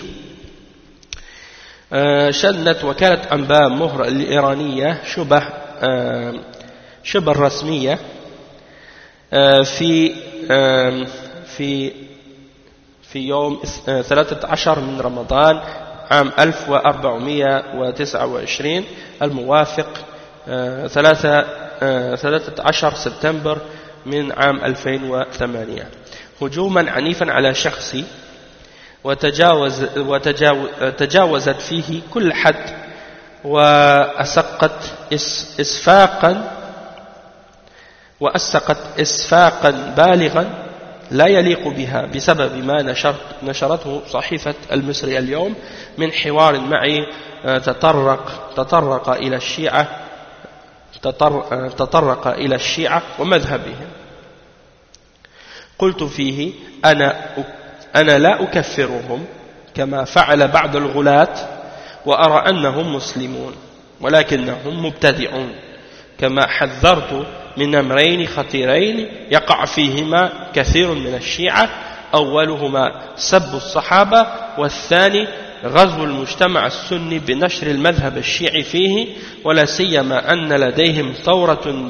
[SPEAKER 1] شنت وكالة أنباء مهر الإيرانية شبه الرسمية في يوم 13 من رمضان عام 1429 الموافق 13 سبتمبر من عام 2008 هجوما عنيفا على شخصي وتجاوزت فيه كل حد وأسقت إسفاقا بالغا لا يليق بها بسبب ما نشرته صحيفة المصري اليوم من حوار معي تطرق إلى الشيعة ومذهبهم. قلت فيه أنا لا أكفرهم كما فعل بعض الغلاة وأرى أنهم مسلمون ولكنهم مبتدعون، كما حذرت من أمرين خطيرين يقع فيهما كثير من الشيعة، أولهما سب الصحابة، والثاني غزو المجتمع السني بنشر المذهب الشيعي فيه، ولا سيما أن لديهم ثروة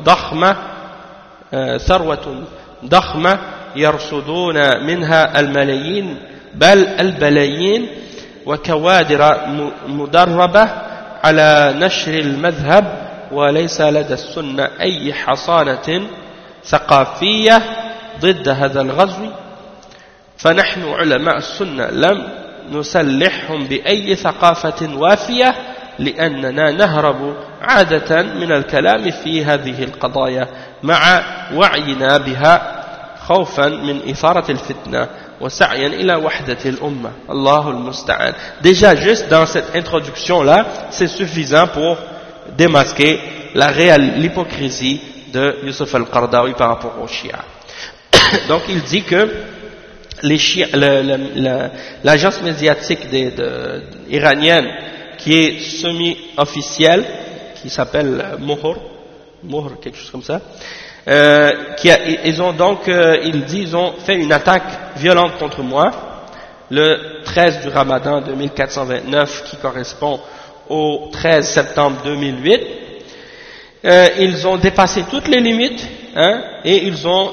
[SPEAKER 1] ضخمة يرصدون منها الملايين بل البلايين، وكوادر مدربة على نشر المذهب، وليس لدى السنة أي حصانة ثقافية ضد هذا الغزو، فنحن علماء السنة لم نسلحهم بأي ثقافة وافية، لأننا نهرب عادة من الكلام في هذه القضايا مع وعينا بها خوفا من إثارة الفتنة وسعيا إلى وحدة الأمة. الله المستعان. Déjà juste dans cette introduction là, c'est suffisant pour démasquer l'hypocrisie de Youssef al-Qaradawi par rapport aux Shia. Donc il dit que les Shia, l'agence médiatique iranienne qui est semi-officielle, qui s'appelle Mohr, quelque chose comme ça, ils ont fait une attaque violente contre moi le 13 du Ramadan de 1429 qui correspond au 13 septembre 2008. Ils ont dépassé toutes les limites, et ils ont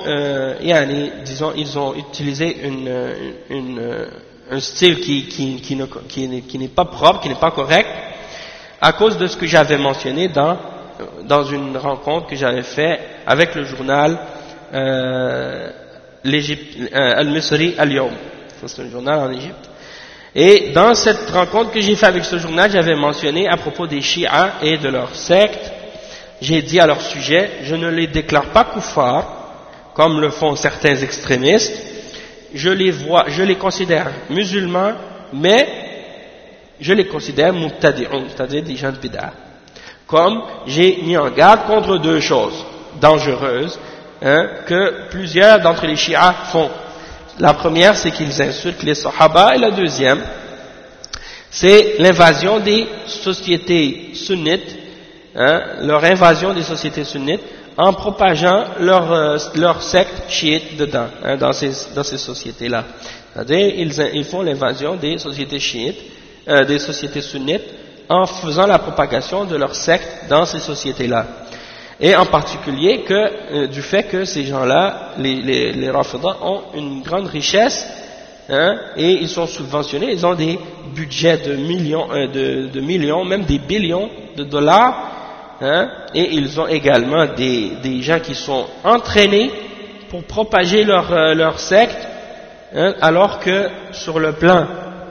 [SPEAKER 1] utilisé un style qui n'est pas propre, qui n'est pas correct, à cause de ce que j'avais mentionné dans une rencontre que j'avais fait avec le journal Al-Misri Al-Yawm. C'est un journal en Égypte. Et dans cette rencontre que j'ai fait avec ce journal, j'avais mentionné à propos des Shia et de leur secte, j'ai dit à leur sujet, je ne les déclare pas kuffar, comme le font certains extrémistes, je les considère musulmans, mais je les considère mubtadi'un, c'est-à-dire des gens de bid'ah. Comme j'ai mis en garde contre deux choses dangereuses que plusieurs d'entre les chiites font. La première, c'est qu'ils insultent les sahaba, et la deuxième, c'est l'invasion des sociétés sunnites, leur invasion des sociétés sunnites, en propageant leur secte chiite dedans, dans ces sociétés-là. C'est-à-dire, ils font l'invasion des sociétés chiites, des sociétés sunnites, en faisant la propagation de leur secte dans ces sociétés-là. Et en particulier du fait que ces gens-là, les Rafidah, ont une grande richesse, et ils sont subventionnés, ils ont des budgets de millions, même des billions de dollars, et ils ont également des gens qui sont entraînés pour propager leur secte, alors que sur le plan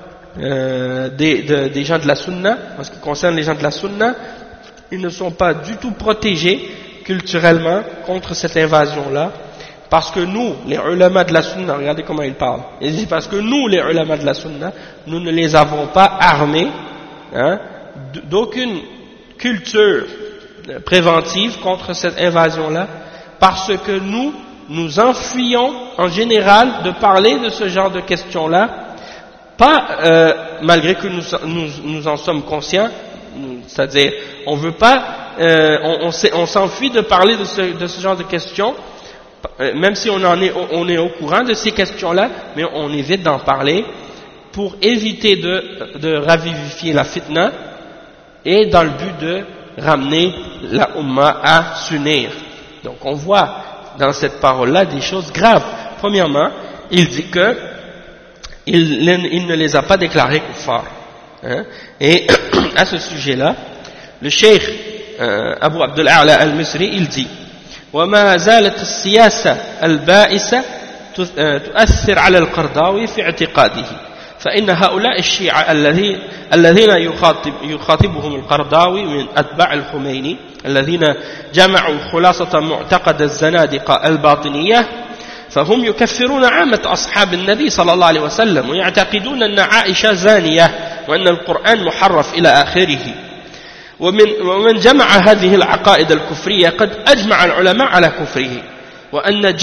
[SPEAKER 1] des gens de la Sunna, en ce qui concerne les gens de la Sunna, ils ne sont pas du tout protégés culturellement contre cette invasion-là, parce que nous, les ulama de la Sunna, regardez comment ils parlent, ils disent parce que nous, les ulama de la Sunna, nous ne les avons pas armés d'aucune culture préventive contre cette invasion-là, parce que nous enfuyons en général de parler de ce genre de questions-là, pas malgré que nous en sommes conscients, c'est-à-dire on veut pas, on s'enfuit de parler de ce genre de questions, même si on est au courant de ces questions-là, mais on évite d'en parler pour éviter de ravivifier la fitna et dans le but de ramener la Ummah à s'unir. Donc on voit dans cette parole-là des choses graves. Premièrement, il dit que il ne les a pas déclarés kuffar. Hein? Et à ce sujet-là, le cheikh Abu Abdul A'la al-Misri, il dit وما زالت السياسة البائسة تؤثر على القرضاوي في اعتقاده فإن هؤلاء الشيعة الذين يخاطبهم القرضاوي من أتباع الخميني الذين جمعوا خلاصة معتقد الزنادقة الباطنية فهم يكفرون عامة أصحاب النبي صلى الله عليه وسلم ويعتقدون أن عائشة زانية وأن القرآن محرف إلى آخره ومن جمع هذه العقائد الكفرية قد أجمع العلماء على كفره وأن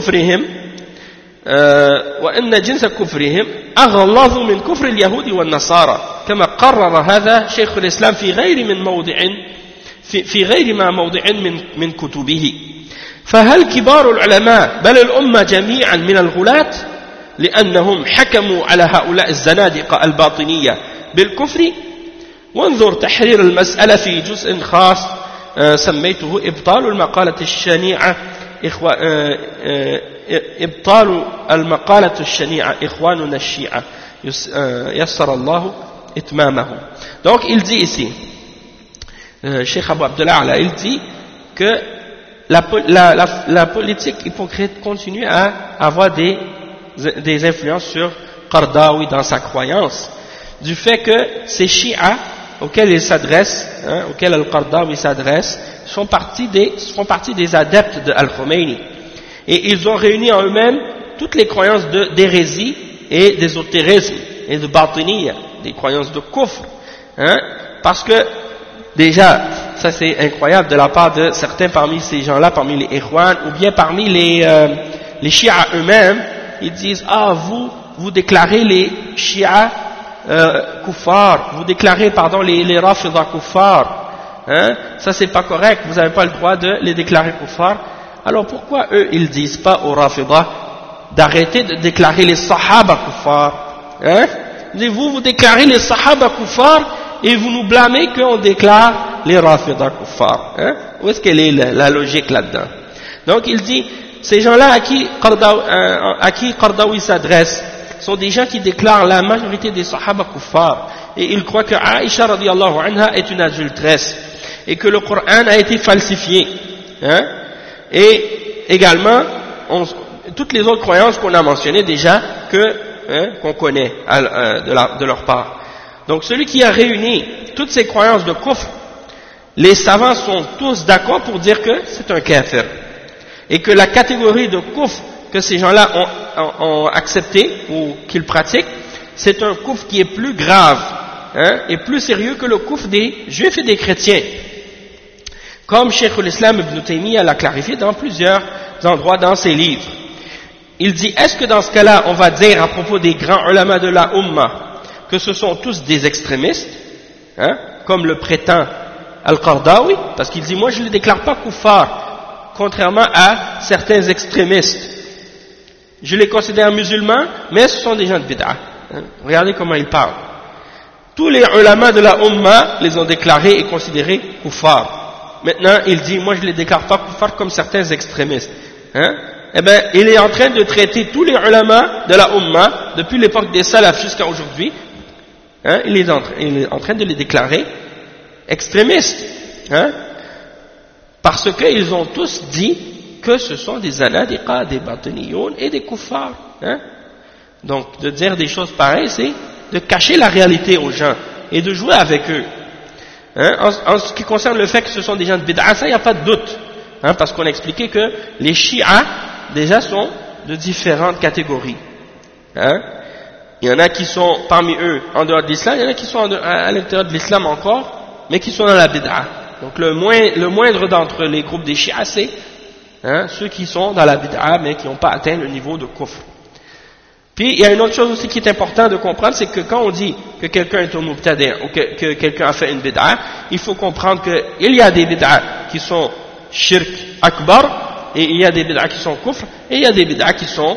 [SPEAKER 1] جنس كفرهم أغلظ من كفر اليهود والنصارى كما قرر هذا شيخ الإسلام في غير ما موضع من كتبه فهل كبار العلماء بل الأمة جميعا من الغلاة لأنهم حكموا على هؤلاء الزنادقة الباطنية بالكفر وانظر تحرير المسألة في جزء خاص سميته إبطال المقالة الشنيعة إخواننا الشيعة يسر الله إتمامه. Donc il dit ici, Cheikh Abu Abdul A'la, il dit que la politique hypocrite continue à avoir des influences sur Qardawi dans sa croyance, du fait que ces chiites auxquels il s'adresse, auxquels Al-Qardawi s'adresse, font partie des adeptes de Al-Khomeini. Et ils ont réuni en eux-mêmes toutes les croyances d'hérésie et d'ésotérisme et de batiniya, des croyances de kufr. Parce que, déjà, ça c'est incroyable de la part de certains parmi ces gens-là, parmi les Ikhwan, ou bien parmi les chiites eux-mêmes, ils disent, vous déclarez les chiites kuffar, vous déclarez les rafida kuffar, ça c'est pas correct, vous n'avez pas le droit de les déclarer kuffar. Alors pourquoi eux ils disent pas aux rafida d'arrêter de déclarer les sahaba kuffar, vous déclarez les sahaba kuffar et vous nous blâmez qu'on déclare les rafida kuffar, où est-ce qu'elle est la logique là-dedans? Donc il dit, ces gens-là à qui Qardawi s'adresse sont des gens qui déclarent la majorité des sahaba kuffar et ils croient que Aïcha radiyallahu anha est une adulteresse et que le Coran a été falsifié, et également toutes les autres croyances qu'on a mentionnées déjà qu'on connaît de leur part. Donc celui qui a réuni toutes ces croyances de kufr, les savants sont tous d'accord pour dire que c'est un kafir et que la catégorie de kufr que ces gens-là ont accepté ou qu'ils pratiquent, c'est un kufr qui est plus grave et plus sérieux que le kufr des juifs et des chrétiens. Comme Cheikh l'Islam Ibn Taymiyyah l'a clarifié dans plusieurs endroits dans ses livres. Il dit, est-ce que dans ce cas-là, on va dire à propos des grands ulama de la Ummah que ce sont tous des extrémistes, comme le prétend Al-Qardawi, parce qu'il dit, moi je ne les déclare pas kuffar, contrairement à certains extrémistes. Je les considère musulmans, mais ce sont des gens de bid'ah. Regardez comment ils parlent. Tous les ulama de la Ummah les ont déclarés et considérés kuffar. Maintenant, il dit, moi je ne les déclare pas kuffar comme certains extrémistes. Eh bien, il est en train de traiter tous les ulama de la Ummah, depuis l'époque des salafs jusqu'à aujourd'hui, il est en train de les déclarer extrémistes. Parce qu'ils ont tous dit que ce sont des zanadiqa, des batiniyoun et des kuffars. Donc, de dire des choses pareilles, c'est de cacher la réalité aux gens et de jouer avec eux. En ce qui concerne le fait que ce sont des gens de bid'a, ça, il n'y a pas de doute. Parce qu'on a expliqué que les chiites, déjà, sont de différentes catégories. Il y en a qui sont parmi eux en dehors de l'islam, il y en a qui sont à l'intérieur de l'islam encore, mais qui sont dans la bid'a. Donc, le moindre d'entre les groupes des chiites, c'est ceux qui sont dans la bid'a, mais qui n'ont pas atteint le niveau de kufr. Puis, il y a une autre chose aussi qui est importante de comprendre, c'est que quand on dit que quelqu'un est un mubtadi' ou que quelqu'un a fait une bid'a, il faut comprendre qu'il y a des bid'a qui sont shirk akbar, et il y a des bid'a qui sont kufr, et il y a des bid'a qui sont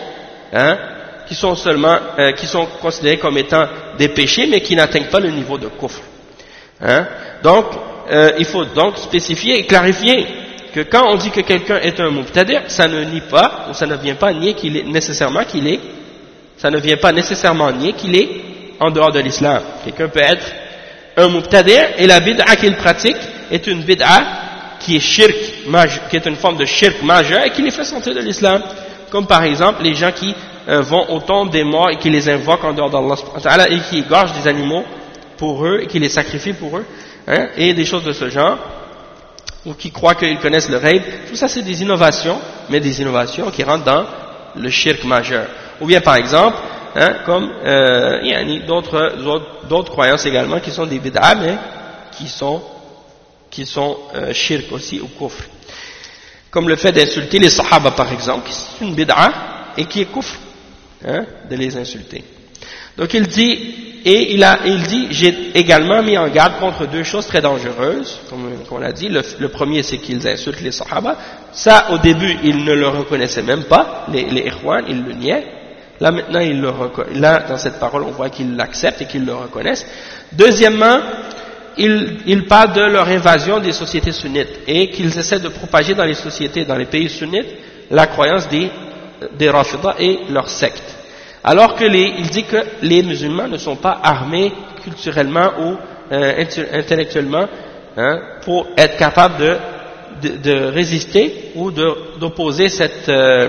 [SPEAKER 1] considérés comme étant des péchés, mais qui n'atteignent pas le niveau de kufr. Donc, il faut donc spécifier et clarifier que quand on dit que quelqu'un est un mubtadi', ça ne nie pas, ou ça ne vient pas nier qu'il est nécessairement qu'il est, ça ne vient pas nécessairement nier qu'il est en dehors de l'islam. Quelqu'un peut être un mubtadi' et la bid'a qu'il pratique est une bid'a qui est shirk, qui est une forme de shirk majeur et qui les fait sortir de l'islam. Comme par exemple les gens qui vont au tombe des morts et qui les invoquent en dehors d'Allah et qui égorgent des animaux pour eux et qui les sacrifient pour eux, hein, et des choses de ce genre, ou qui croient qu'ils connaissent le ghaib. Tout ça c'est des innovations, mais des innovations qui rentrent dans le shirk majeur. Ou bien par exemple, hein, comme il y a d'autres croyances également qui sont des bid'a mais qui sont shirk aussi ou kufr. Comme le fait d'insulter les sahaba par exemple, c'est une bid'a et qui est kufr, hein, de les insulter. Donc il dit, j'ai également mis en garde contre deux choses très dangereuses, comme on l'a dit. Le premier c'est qu'ils insultent les sahaba. Ça au début ils ne le reconnaissaient même pas, les ikhwan, ils le niaient. Là maintenant là dans cette parole on voit qu'ils l'acceptent et qu'ils le reconnaissent. Deuxièmement, ils parlent de leur invasion des sociétés sunnites et qu'ils essaient de propager dans les sociétés, dans les pays sunnites, la croyance des Rafida et leur secte. Alors que il dit que les musulmans ne sont pas armés culturellement ou intellectuellement, hein, pour être capables de résister ou d'opposer cette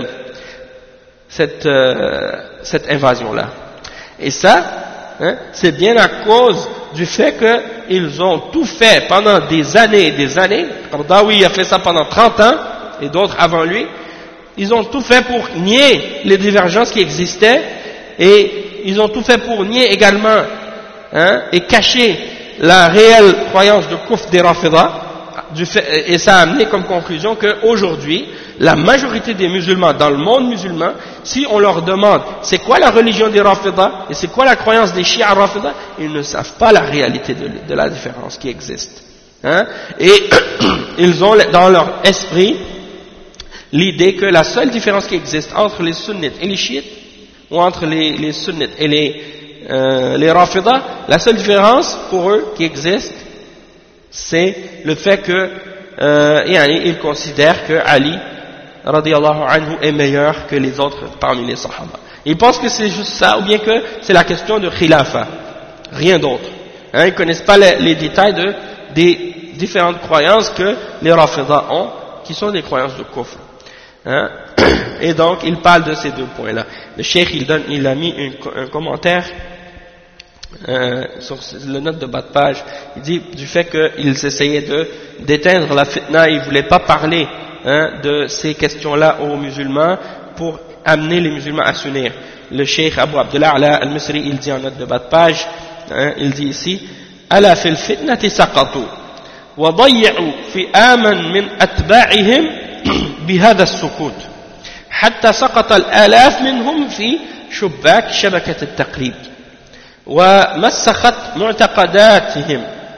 [SPEAKER 1] invasion-là. Et ça, hein, c'est bien à cause du fait qu'ils ont tout fait pendant des années et des années. Qaradawi a fait ça pendant 30 ans et d'autres avant lui. Ils ont tout fait pour nier les divergences qui existaient et ils ont tout fait pour nier également, hein, et cacher la réelle croyance de kufr des Rafida. Et ça a amené comme conclusion qu'aujourd'hui, la majorité des musulmans dans le monde musulman, si on leur demande c'est quoi la religion des Rafida et c'est quoi la croyance des Shia Rafida, ils ne savent pas la réalité de la différence qui existe, hein? Et ils ont dans leur esprit l'idée que la seule différence qui existe entre les sunnites et les chiites, ou entre les sunnites et les Rafida, la seule différence pour eux qui existe, c'est le fait que ils considèrent que Ali radiyallahu anhu est meilleur que les autres parmi les sahaba. Ils pensent que c'est juste ça, ou bien que c'est la question de khilafa, rien d'autre, hein, ils connaissent pas les détails des différentes croyances que les Rafida ont, qui sont des croyances de kufr, hein. Et donc il parle de ces deux points là. Le cheikh il a mis un commentaire sur le note de bas de page. Il dit du fait qu'ils essayaient d'éteindre la fitna, ils ne voulaient pas parler, hein, de ces questions-là aux musulmans pour amener les musulmans à s'unir. Le cheikh Abu Abdullah al-Misri, il dit en note de bas de page, hein, il dit ici ala fil fitnati saqatu wa dayya'u fi aman min atba'ihim bihadha as-sukut hatta saqata al-alaf minhum fi shubak shabakat at-taqlid ومسخت معتقداتهم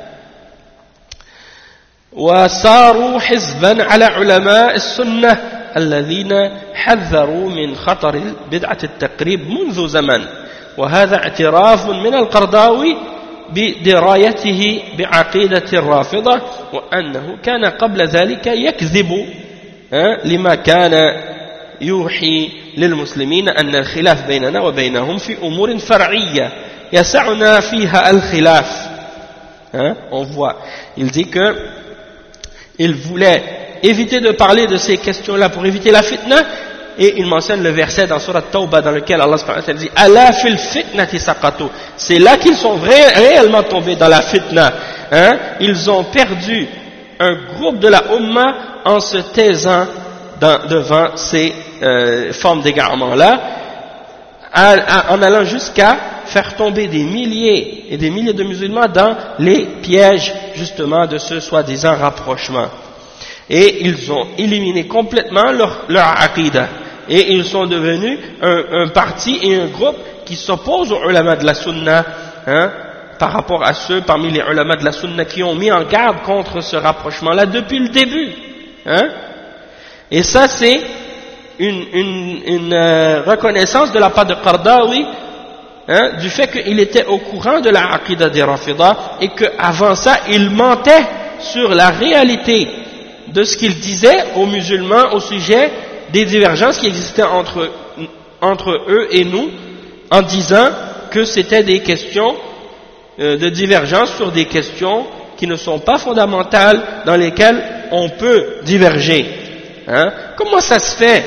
[SPEAKER 1] وصاروا حزبا على علماء السنة الذين حذروا من خطر بدعة التقريب منذ زمن وهذا اعتراف من القرضاوي بدرايته بعقيدة الرافضة وأنه كان قبل ذلك يكذب لما كان يوحي للمسلمين أن الخلاف بيننا وبينهم في أمور فرعية يسعنا فيها الخلاف. On voit, il dit que il voulait éviter de parler de ces questions-là pour éviter la fitna, et il mentionne le verset dans Surat Tawbah dans lequel Allah subhanahu wa ta'ala dit Ala fil fitnati saqatu. C'est là qu'ils sont réellement tombés dans la fitna, hein? Ils ont perdu un groupe de la Ummah en se taisant devant ces formes d'égarement-là, en allant jusqu'à faire tomber des milliers et des milliers de musulmans dans les pièges justement de ce soi-disant rapprochement. Et ils ont éliminé complètement leur aqidah. Et ils sont devenus un parti et un groupe qui s'opposent aux ulama de la sunna, hein, par rapport à ceux parmi les ulama de la sunna qui ont mis en garde contre ce rapprochement-là depuis le début, hein. Et ça c'est une reconnaissance de la part de Qaradawi, hein, du fait qu'il était au courant de la aqidah des Rafida et qu'avant ça il mentait sur la réalité de ce qu'il disait aux musulmans au sujet des divergences qui existaient entre eux et nous, en disant que c'était des questions de divergence sur des questions qui ne sont pas fondamentales, dans lesquelles on peut diverger. Hein? Comment ça se fait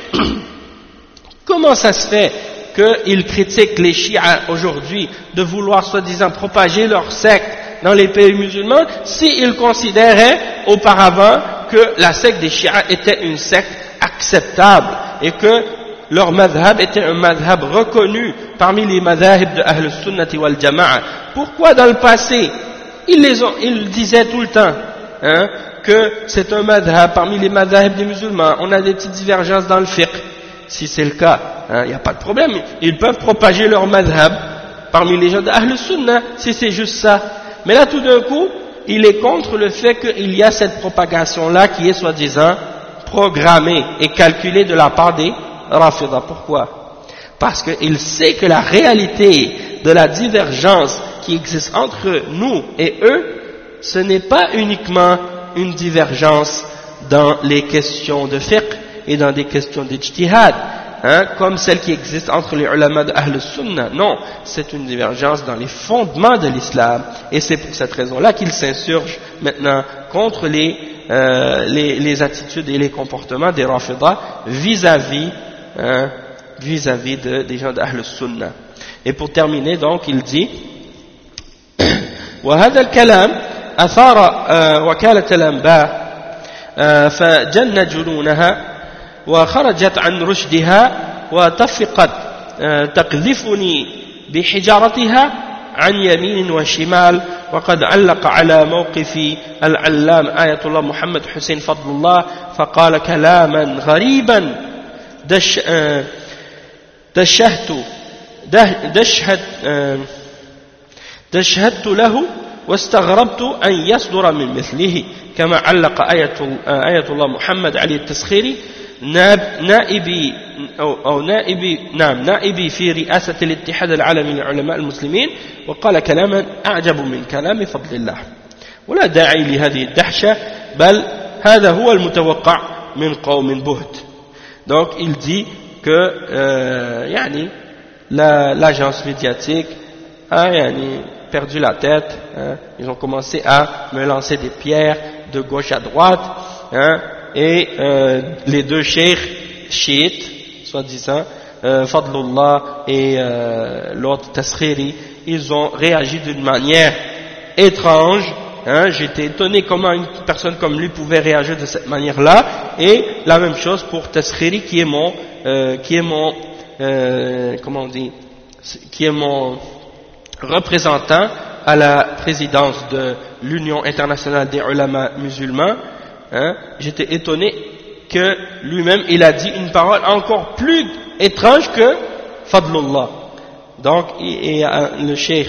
[SPEAKER 1] qu'ils critiquent les chiites aujourd'hui de vouloir soi-disant propager leur secte dans les pays musulmans s'ils considéraient auparavant que la secte des chiites était une secte acceptable et que leur madhab était un madhab reconnu parmi les madhahib de Ahl Sunnati wal Jama'a? Pourquoi dans le passé ils disaient tout le temps que c'est un madhab parmi les madhahib des musulmans, on a des petites divergences dans le fiqh? Si c'est le cas, il n'y a pas de problème, ils peuvent propager leur madhab parmi les gens d'Ahl Sunnah si c'est juste ça. Mais là tout d'un coup il est contre le fait qu'il y a cette propagation là qui est soi-disant programmée et calculée de la part des Rafidah. Pourquoi? Parce qu'il sait que la réalité de la divergence qui existe entre nous et eux, ce n'est pas uniquement une divergence dans les questions de fiqh et dans des questions d'ijtihad, comme celle qui existe entre les ulama de Ahl Sunnah. Non, c'est une divergence dans les fondements de l'islam, et c'est pour cette raison-là qu'il s'insurge maintenant contre les attitudes et les comportements des Rafidah vis-à-vis des gens d'Ahl Sunnah. Et pour terminer, donc, il dit وهذا الكلام أثار وكالة الأنباء فجن جنونها وخرجت عن رشدها وتفقت تقذفني بحجارتها عن يمين وشمال. وقد علق على موقف العلام آية الله محمد حسين فضل الله فقال كلاما غريبا دشهدت له واستغربت أن يصدر من مثله كما علق آية الله محمد علي التسخيري نائبي في رئاسة الاتحاد العالمي لعلماء المسلمين وقال كلاما أعجب من كلام فضل الله ولا داعي لهذه الدهشة بل هذا هو المتوقع من قوم بهت. Donc il dit que l'agence médiatique a perdu la tête, ils ont commencé à me lancer des pierres de gauche à droite, et les deux cheikhs chiites, soi-disant, Fadlullah et l'autre Taskhiri, ils ont réagi d'une manière étrange. J'étais étonné comment une personne comme lui pouvait réagir de cette manière-là, et la même chose pour Taskhiri qui est mon représentant à la présidence de l'Union internationale des ulama musulmans. J'étais étonné que lui-même il a dit une parole encore plus étrange que Fadlullah. Donc le cheikh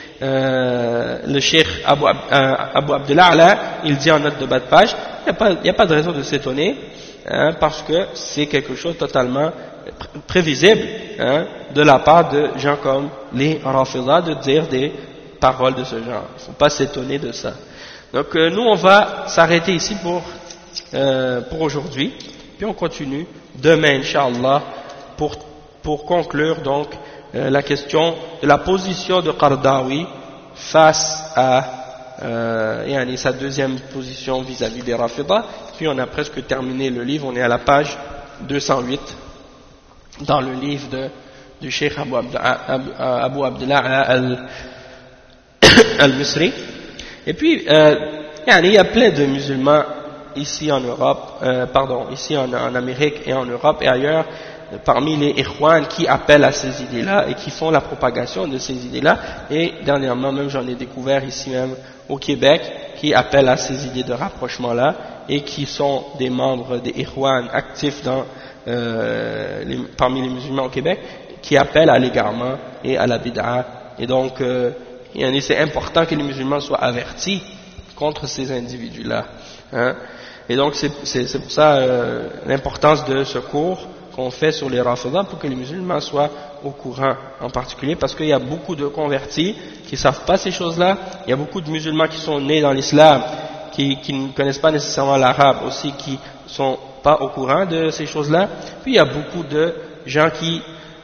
[SPEAKER 1] Abu Abdullah, il dit en note de bas de page, il n'y a pas de raison de s'étonner, parce que c'est quelque chose totalement prévisible, de la part de gens comme les Rafidah de dire des paroles de ce genre. Il ne faut pas s'étonner de ça. Donc nous on va s'arrêter ici pour aujourd'hui, puis on continue demain Inch'Allah pour conclure donc la question de la position de Qardawi face à sa deuxième position vis-à-vis des Rafidah. Puis on a presque terminé le livre, on est à la page 208 dans le livre du Cheikh Abu Abdullah al-Misri. Et puis il y a plein de musulmans ici en Europe, ici en Amérique et en Europe et ailleurs, parmi les Ikhwan qui appellent à ces idées-là et qui font la propagation de ces idées-là. Et dernièrement même j'en ai découvert ici même au Québec qui appellent à ces idées de rapprochement-là et qui sont des membres des Ikhwan actifs parmi les musulmans au Québec, qui appellent à l'égarement et à la bid'a. Et donc c'est important que les musulmans soient avertis contre ces individus-là. Et donc c'est pour ça l'importance de ce cours qu'on fait sur les Rafidah, pour que les musulmans soient au courant, en particulier parce qu'il y a beaucoup de convertis qui ne savent pas ces choses-là. Il y a beaucoup de musulmans qui sont nés dans l'islam, qui ne connaissent pas nécessairement l'arabe aussi, qui ne sont pas au courant de ces choses-là. Puis il y a beaucoup de gens qui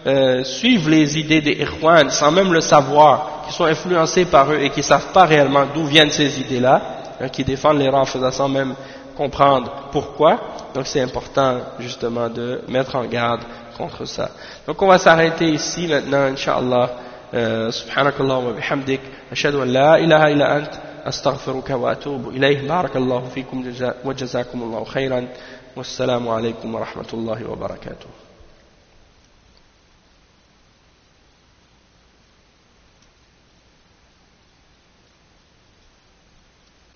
[SPEAKER 1] suivent les idées des Ikhwan sans même le savoir, qui sont influencés par eux et qui ne savent pas réellement d'où viennent ces idées-là, qui défendent les Rafidah sans même comprendre pourquoi. Donc c'est important justement de mettre en garde contre ça. Donc on va s'arrêter ici maintenant, Inch'Allah. Subhanakallah wa bihamdik, ashhadu an la ilaha illa ant, astaghfiruka wa atubu ilayh. Barakallahu fikum wa jazakumullahu khairan. Wassalamu alaykum wa rahmatullahi wa barakatuh.